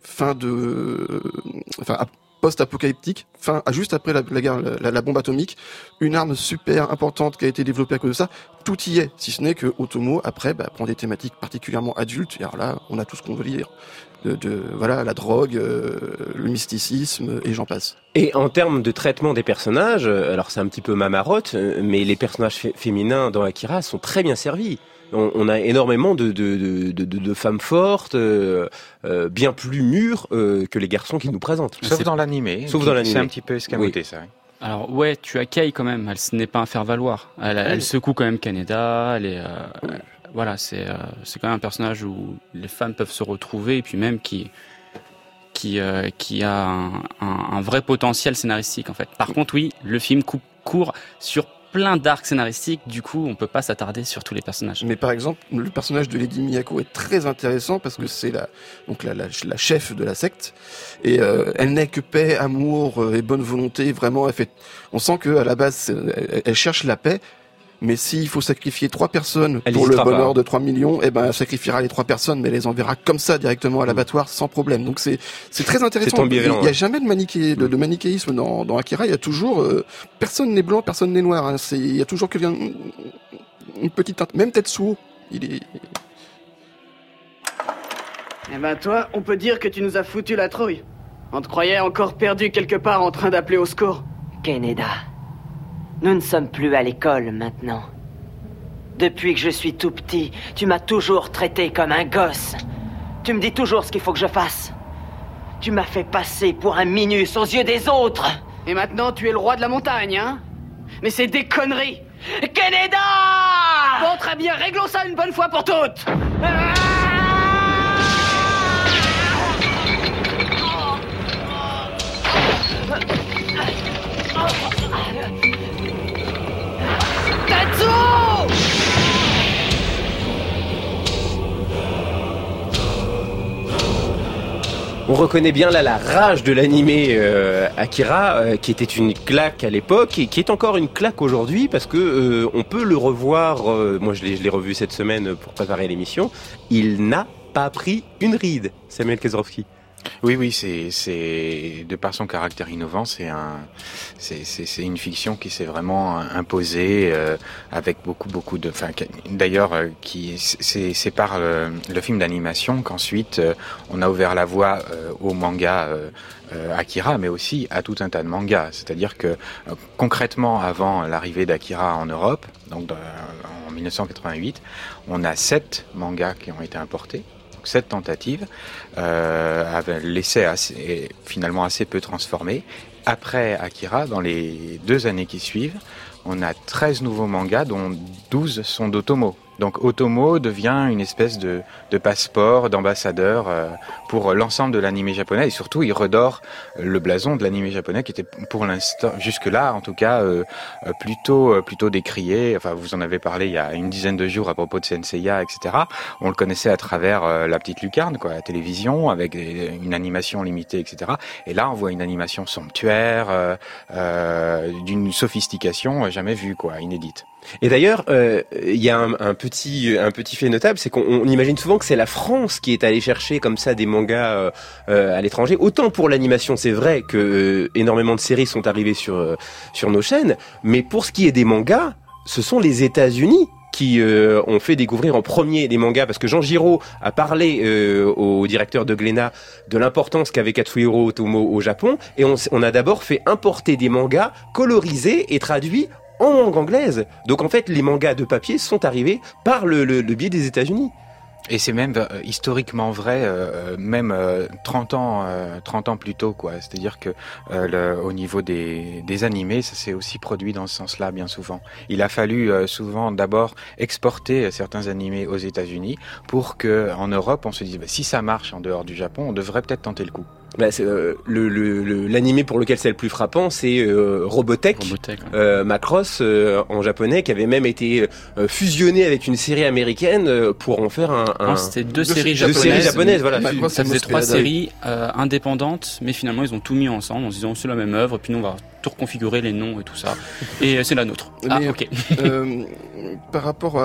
post-apocalyptique, juste après la guerre, la bombe atomique, une arme super importante qui a été développée à cause de ça. Tout y est, si ce n'est que Otomo après prend des thématiques particulièrement adultes. Et alors là, on a tout ce qu'on veut lire, la drogue, le mysticisme et j'en passe. Et en termes de traitement des personnages, alors c'est un petit peu mamarotte, mais les personnages féminins dans Akira sont très bien servis. On a énormément de femmes fortes, bien plus mûres que les garçons qui nous présentent. Sauf dans l'animé. C'est un petit peu escamoté, ça. Oui. Alors ouais, tu as Kei quand même. Ce n'est pas un faire-valoir. Elle secoue quand même Kaneda. Voilà, c'est quand même un personnage où les femmes peuvent se retrouver, et puis même qui a un vrai potentiel scénaristique en fait. Par contre, oui, le film coupe court sur plein d'arcs scénaristiques, du coup on peut pas s'attarder sur tous les personnages. Mais par exemple, le personnage de Lady Miyako est très intéressant parce que c'est la chef de la secte, et elle n'est que paix, amour et bonne volonté. Vraiment, on sent que à la base elle cherche la paix. Mais s'il faut sacrifier 3 personnes pour le bonheur de 3 millions, elle sacrifiera les 3 personnes, mais elle les enverra comme ça directement à l'abattoir sans problème. Donc c'est très intéressant. Il n'y a jamais de manichéisme dans Akira. Il y a toujours personne n'est blanc, personne n'est noir. Hein. Il y a toujours quelqu'un, une petite teinte. Même Tetsuo, il est. Toi, on peut dire que tu nous as foutu la trouille. On te croyait encore perdu quelque part en train d'appeler au secours. Kaneda. Nous ne sommes plus à l'école maintenant. Depuis que je suis tout petit, tu m'as toujours traité comme un gosse. Tu me dis toujours ce qu'il faut que je fasse. Tu m'as fait passer pour un minus aux yeux des autres. Et maintenant, tu es le roi de la montagne, hein? Mais c'est des conneries. Kaneda! Bon, très bien, réglons ça une bonne fois pour toutes. On reconnaît bien là la rage de l'animé Akira, qui était une claque à l'époque et qui est encore une claque aujourd'hui parce que on peut le revoir. Moi, je l'ai revu cette semaine pour préparer l'émission. Il n'a pas pris une ride, Samuel Kaczorowski. Oui, c'est de par son caractère innovant, c'est une fiction qui s'est vraiment imposée avec beaucoup de, d'ailleurs c'est par le film d'animation qu'ensuite on a ouvert la voie au manga Akira, mais aussi à tout un tas de mangas. C'est-à-dire que concrètement, avant l'arrivée d'Akira en Europe, donc en 1988, on a 7 mangas qui ont été importés. 7 tentatives, avec l'essai finalement assez peu transformé. Après Akira, dans les 2 années qui suivent, on a 13 nouveaux mangas, dont 12 sont d'Otomo. Donc Otomo devient une espèce de passeport, d'ambassadeur pour l'ensemble de l'animé japonais, et surtout il redore le blason de l'animé japonais qui était pour l'instant, jusque-là en tout cas, plutôt décrié. Enfin, vous en avez parlé il y a une dizaine de jours à propos de Senseiya, etc. On le connaissait à travers La Petite Lucarne, la télévision, avec une animation limitée, etc. Et là, on voit une animation somptuaire, d'une sophistication jamais vue, inédite. Et d'ailleurs, il y a un petit fait notable, c'est qu'on imagine souvent que c'est la France qui est allée chercher comme ça des mangas à l'étranger. Autant pour l'animation, c'est vrai que énormément de séries sont arrivées sur nos chaînes, mais pour ce qui est des mangas, ce sont les États-Unis qui ont fait découvrir en premier les mangas, parce que Jean Giraud a parlé au directeur de Glénat de l'importance qu'avait Katsuhiro Otomo au Japon, et on a d'abord fait importer des mangas colorisés et traduits en langue anglaise. Donc en fait, les mangas de papier sont arrivés par le biais des États-Unis. Et c'est même historiquement vrai, même 30 ans plus tôt, C'est-à-dire que au niveau des animés, ça s'est aussi produit dans ce sens-là bien souvent. Il a fallu souvent d'abord exporter certains animés aux États-Unis pour que en Europe on se dise si ça marche en dehors du Japon, on devrait peut-être tenter le coup. L'animé pour lequel c'est le plus frappant, c'est Robotech, Macross en japonais, qui avait même été fusionné avec une série américaine pour en faire c'était deux séries japonaises. Voilà. Ça faisait 3 séries indépendantes, mais finalement ils ont tout mis ensemble en se disant c'est la même œuvre, puis nous on va tout reconfigurer les noms et tout ça, et c'est la nôtre. Ok. Par rapport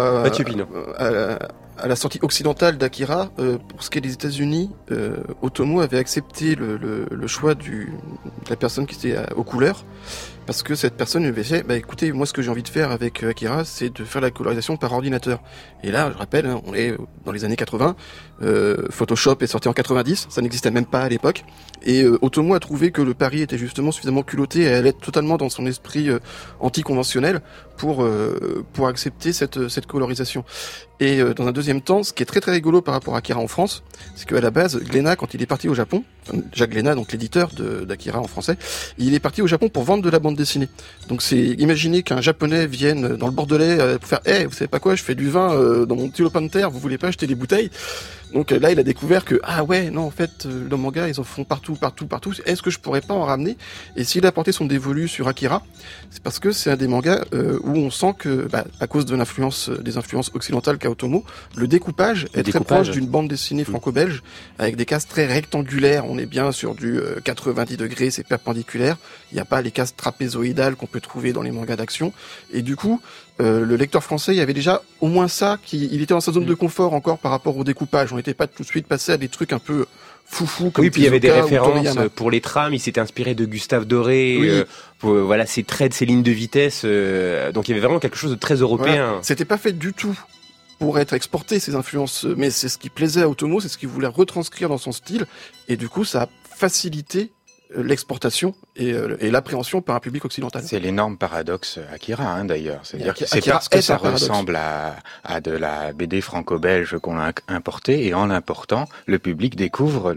à la sortie occidentale d'Akira, pour ce qui est des États-Unis, Otomo avait accepté le choix de la personne qui était aux couleurs, parce que cette personne lui avait fait, écoutez, moi ce que j'ai envie de faire avec Akira, c'est de faire la colorisation par ordinateur. Et là, je rappelle, on est dans les années 80, Photoshop est sorti en 90, ça n'existait même pas à l'époque, et Otomo a trouvé que le pari était justement suffisamment culotté et allait totalement dans son esprit anticonventionnel pour accepter cette colorisation. Et dans un deuxième temps, ce qui est très très rigolo par rapport à Akira en France, c'est qu'à la base, Glénat, quand il est parti au Japon, Jacques Glénat, donc l'éditeur d'Akira en français, il est parti au Japon pour vendre de la bande dessinée. Donc c'est imaginer qu'un Japonais vienne dans le Bordelais pour faire vous savez pas quoi, je fais du vin dans mon petit lopin de terre, vous voulez pas acheter des bouteilles? Donc là, il a découvert que en fait, le manga, ils en font partout. Est-ce que je pourrais pas en ramener? Et s'il a porté son dévolu sur Akira, c'est parce que c'est un des mangas où on sent que, à cause de des influences occidentales qu'a Otomo, le découpage est très proche d'une bande dessinée franco-belge, avec des cases très rectangulaires. On est bien sur du 90 degrés, c'est perpendiculaire. Il n'y a pas les cases trapézoïdales qu'on peut trouver dans les mangas d'action. Et du coup, le lecteur français, il y avait déjà au moins ça, il était dans sa zone de confort encore par rapport au découpage. On n'était pas tout de suite passé à des trucs un peu foufou comme puis il y avait des références pour les trames, il s'était inspiré de Gustave Doré, ses traits, ses lignes de vitesse, donc il y avait vraiment quelque chose de très européen. Voilà. C'était pas fait du tout pour être exporté, ces influences, mais c'est ce qui plaisait à Otomo, c'est ce qu'il voulait retranscrire dans son style, et du coup ça a facilité l'exportation et l'appréhension par un public occidental. C'est l'énorme paradoxe Akira, d'ailleurs. C'est-à-dire que c'est parce que ça ressemble à de la BD franco-belge qu'on a importé, et en l'important, le public découvre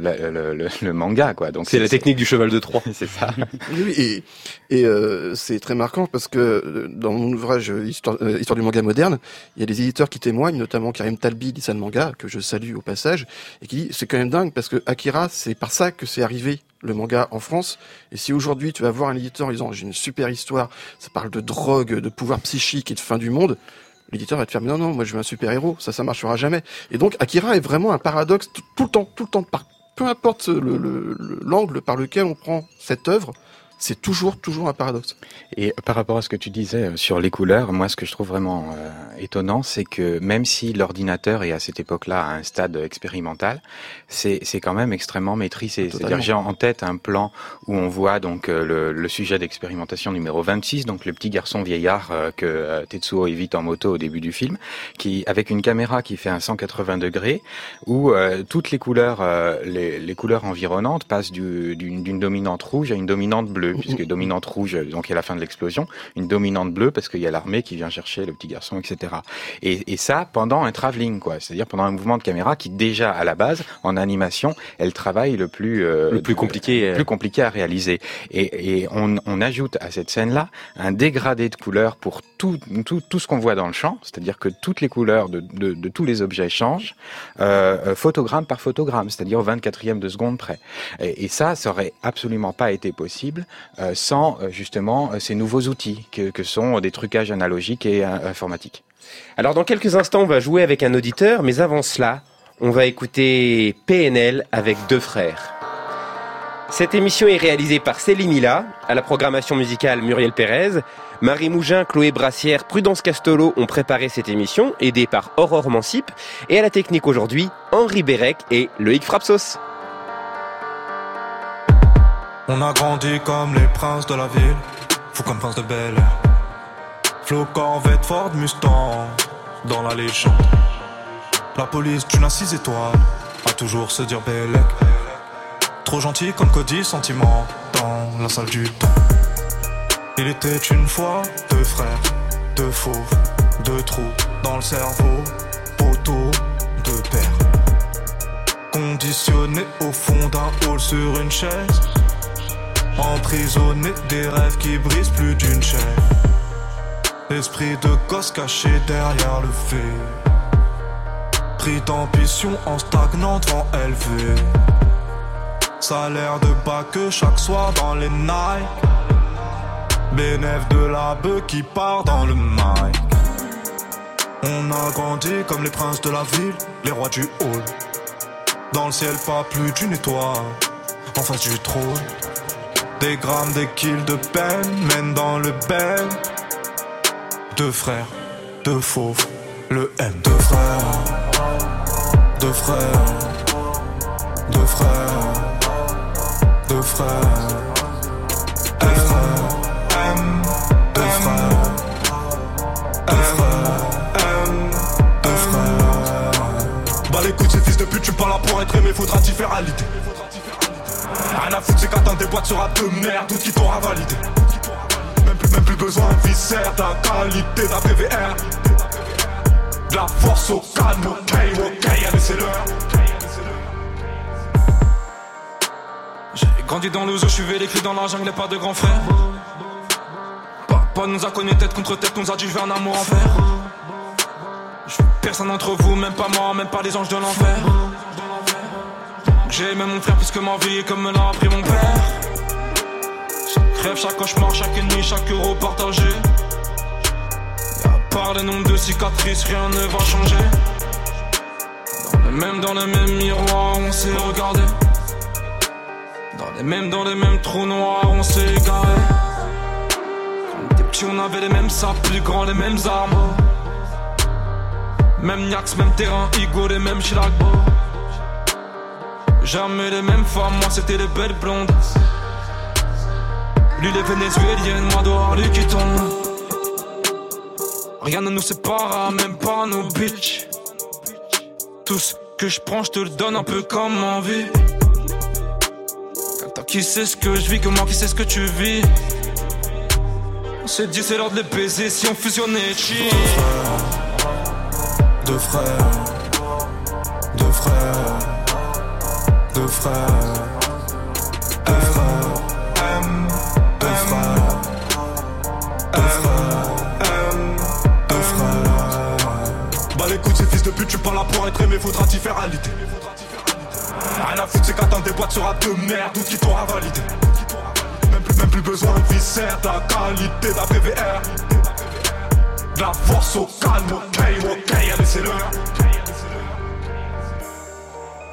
le manga, Donc c'est la technique du cheval de Troie. C'est ça. Oui, et c'est très marquant parce que dans mon ouvrage Histoire du manga moderne, il y a des éditeurs qui témoignent, notamment Karim Talbi d'Issan Manga, que je salue au passage, et qui dit c'est quand même dingue parce que Akira, c'est par ça que c'est arrivé le manga en France. Et si aujourd'hui tu vas voir un éditeur en disant j'ai une super histoire, ça parle de drogue, de pouvoir psychique et de fin du monde, l'éditeur va te faire mais non, moi je veux un super héros, ça marchera jamais. Et donc Akira est vraiment un paradoxe tout le temps peu importe l'angle par lequel on prend cette œuvre, c'est toujours un paradoxe. Et par rapport à ce que tu disais sur les couleurs, moi ce que je trouve vraiment étonnant, c'est que même si l'ordinateur est à cette époque-là à un stade expérimental, c'est quand même extrêmement maîtrisé. Totalement. C'est-à-dire j'ai en tête un plan où on voit donc le sujet d'expérimentation numéro 26, donc le petit garçon vieillard que Tetsuo évite en moto au début du film, qui avec une caméra qui fait un 180 degrés, où toutes les couleurs environnantes passent d'une dominante rouge à une dominante bleue. Puisque dominante rouge, donc il y a la fin de l'explosion, une dominante bleue parce qu'il y a l'armée qui vient chercher le petit garçon, etc. Et ça pendant un travelling, quoi. C'est-à-dire pendant un mouvement de caméra qui déjà à la base en animation est le travail le plus compliqué à réaliser. Et on ajoute à cette scène-là un dégradé de couleurs pour tout ce qu'on voit dans le champ, c'est-à-dire que toutes les couleurs de tous les objets changent, photogramme par photogramme, c'est-à-dire au 24e de seconde près. Et ça aurait absolument pas été possible sans justement ces nouveaux outils que sont des trucages analogiques et informatiques. Alors dans quelques instants, on va jouer avec un auditeur, mais avant cela, on va écouter PNL avec Deux Frères. Cette émission est réalisée par Céline Mila, à la programmation musicale Muriel Pérez, Marie Mougin, Chloé Brassière, Prudence Castolo ont préparé cette émission, aidée par Aurore Mancip, et à la technique aujourd'hui, Henri Bérec et Loïc Frapsos. On a grandi comme les princes de la ville, fou comme prince de Bel-Air. Flo Corvette, Ford Mustang, dans la légende. La police d'une à 6 étoiles, à toujours se dire Bellec. Trop gentil comme Cody, sentiment, dans la salle du temps. Il était une fois deux frères, deux fauves, deux trous dans le cerveau, poteau, deux pères. Conditionnés au fond d'un hall sur une chaise. Emprisonné des rêves qui brisent plus d'une chaîne. Esprit de gosse caché derrière le fait. Pris d'ambition en stagnant devant élevé. Salaire de bas que chaque soir dans les Nike. Bénéf de la bœuf qui part dans le mic. On a grandi comme les princes de la ville, les rois du hall. Dans le ciel pas plus d'une étoile, en face du trône. Des grammes, des kills de peine mènent dans le ben. Deux frères, deux fauves, le M. Deux frères, deux frères, deux frères, deux frères, M, deux frères, deux frères, M, deux frères. Bah les coups de ces fils de pute, tu pas là pour être aimé, faudra t'y faire à l'idée. Rien à foutre, c'est qu'atteindre des boîtes sur rap de merde, tout qui t'aura validé. Même plus besoin de viscère, de la qualité d'un PVR. De la force au calme, ok, allez c'est l'heure. J'ai grandi dans le zoo, je suis vécu dans la jungle, pas de grand frère. Papa nous a connus tête contre tête, nous a dit je veux un amour en fer. Je veux personne d'entre vous, même pas moi, même pas les anges de l'enfer. J'ai aimé mon frère plus que ma vie, comme me l'a appris mon père. Chaque rêve, chaque cauchemar, chaque nuit, chaque euro partagé. Et à part le nombre de cicatrices, rien ne va changer. Dans le même miroir, on s'est regardé. Dans les mêmes trous noirs, on s'est égaré. Quand on était petits, on avait les mêmes sables, plus grands, les mêmes armes. Même Niax, même terrain, Igo, les mêmes Chirac. Jamais les mêmes femmes, moi c'était les belles blondes. Lui les vénézuéliennes, moi dehors lui qui tombe. Rien ne nous sépare, même pas nos bitches. Tout ce que je prends, je te le donne un peu comme envie. Toi qui sais ce que je vis, que moi qui sais ce que tu vis. On s'est dit c'est l'heure de les baiser si on fusionnait cheat. Deux frères, deux frères, deux frères, deux frères, M, deux frères, deux frères, M, deux frères. Bah l'écoute ces fils de pute, tu pas là pour être aimé, faudra t'y faire à l'idée. Rien à foutre, c'est qu'attendre des boîtes sur rap de merde, tout qui t'aura validé. Même plus besoin de viscère, de la qualité d'un PVR. De la force au calme, ok, allez c'est l'heure.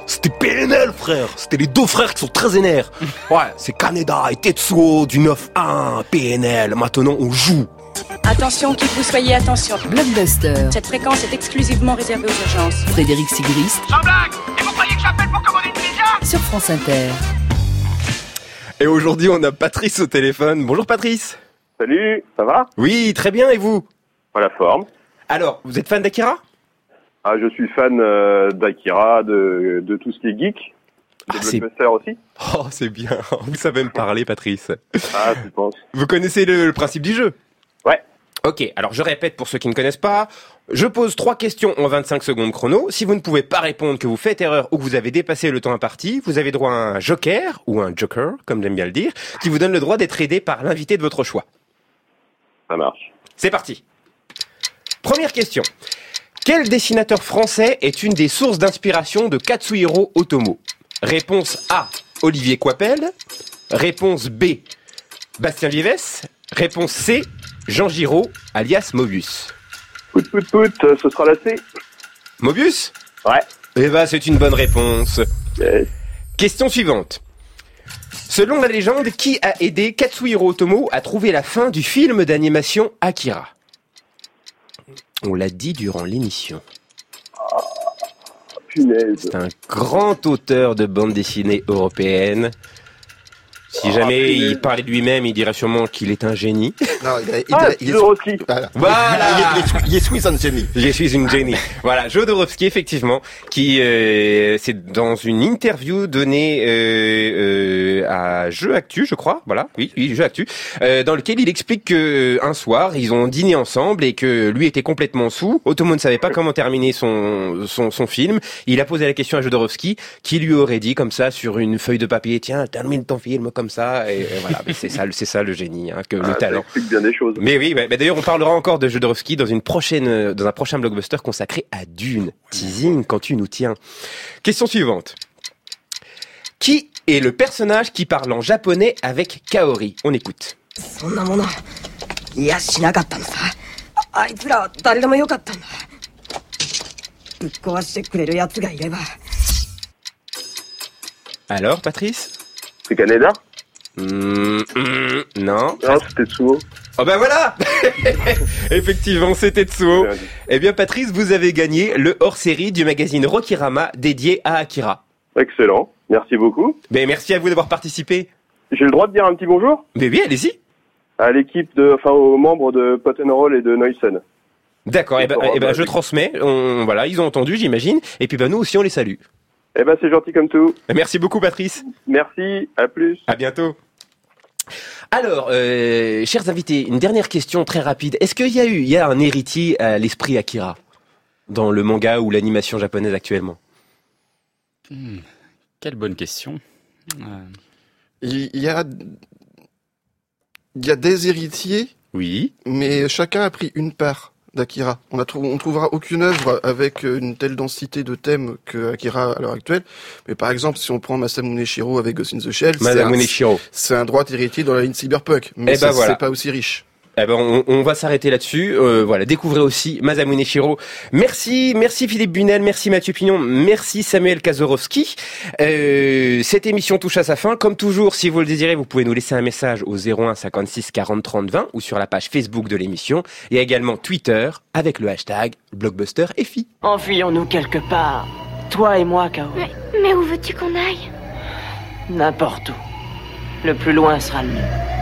C'était PNL, frère. C'était les deux frères qui sont très énerves. Ouais, c'est Kaneda et Tetsuo du 9-1, PNL. Maintenant, on joue. Attention, qui que vous soyez, attention. Blockbuster. Cette fréquence est exclusivement réservée aux urgences. Frédéric Sigrist. Sans blague. Et vous croyez que j'appelle pour commander une pizza? Sur France Inter. Et aujourd'hui, on a Patrice au téléphone. Bonjour Patrice. Salut, ça va? Oui, très bien, et vous? À la forme. Alors, vous êtes fan d'Akira? Ah, je suis fan d'Akira, de tout ce qui est geek. De blockbuster aussi. Oh, c'est bien. Vous savez me parler, Patrice. Ah, tu penses. Vous connaissez le principe du jeu? Ouais. Ok, alors je répète pour ceux qui ne connaissent pas. Je pose 3 questions en 25 secondes chrono. Si vous ne pouvez pas répondre, que vous faites erreur ou que vous avez dépassé le temps imparti, vous avez droit à un joker, ou un joker, comme j'aime bien le dire, qui vous donne le droit d'être aidé par l'invité de votre choix. Ça marche. C'est parti. Première question. Quel dessinateur français est une des sources d'inspiration de Katsuhiro Otomo? Réponse A, Olivier Coipel. Réponse B, Bastien Vives. Réponse C, Jean Giraud, alias Mobius. Pout, ce sera la C. Mobius? Ouais. Eh ben, c'est une bonne réponse. Yes. Question suivante. Selon la légende, qui a aidé Katsuhiro Otomo à trouver la fin du film d'animation Akira? On l'a dit durant l'émission. Punaise. C'est un grand auteur de bande dessinée européenne. Si jamais il parlait de lui-même, il dirait sûrement qu'il est un génie. Non, il est Jodorowsky. Voilà. Il suis un génie. Je suis une génie. Voilà, Jodorowsky, effectivement, qui c'est dans une interview donnée à Jeux Actu, je crois. Voilà, oui, Jeux Actu, dans lequel il explique que un soir, ils ont dîné ensemble et que lui était complètement sous. Otomo ne savait pas comment terminer son film. Il a posé la question à Jodorowsky, qui lui aurait dit comme ça sur une feuille de papier, tiens, termine ton film comme ça, et voilà. Mais c'est ça le génie, hein, que le talent. Ça explique bien des choses. Mais oui, bah d'ailleurs, on parlera encore de Jodorowsky dans un prochain blockbuster consacré à Dune. Teasing quand tu nous tiens. Question suivante. Qui est le personnage qui parle en japonais avec Kaori? On écoute. Alors, Patrice? C'est Kaneda? Non. Ah, c'était Tetsuo. Oh ben voilà. Effectivement, c'était Tetsuo. Eh bien, Patrice, vous avez gagné le hors-série du magazine Rokirama dédié à Akira. Excellent. Merci beaucoup. Ben, merci à vous d'avoir participé. J'ai le droit de dire un petit bonjour? Mais oui, allez-y. À l'équipe aux membres de Pot'n'Roll et de Noisen. D'accord. Eh ben, je transmets. Voilà, ils ont entendu, j'imagine. Et puis, nous aussi, on les salue. Eh ben, c'est gentil comme tout. Merci beaucoup, Patrice. Merci. À plus. À bientôt. Alors, chers invités, une dernière question très rapide. Est-ce qu'il y a un héritier à l'esprit Akira dans le manga ou l'animation japonaise actuellement? Quelle bonne question. Il y a des héritiers. Oui. Mais chacun a pris une part d'Akira. On trouvera aucune œuvre avec une telle densité de thèmes que Akira à l'heure actuelle. Mais par exemple, si on prend Masamune Shirow avec Ghost in the Shell, c'est un droit héritier dans la ligne cyberpunk. Mais c'est pas aussi riche. Eh ben, on va s'arrêter là-dessus. Voilà, découvrez aussi Masamune Shirow. Merci Philippe Bunel, merci Mathieu Pignon, merci Samuel Kazorowski. Cette émission touche à sa fin. Comme toujours, si vous le désirez, vous pouvez nous laisser un message au 01 56 40 30 20 ou sur la page Facebook de l'émission et également Twitter avec le hashtag BlockbusterFI. Enfuyons-nous quelque part, toi et moi, Kao. Mais où veux-tu qu'on aille? N'importe où. Le plus loin sera le mieux.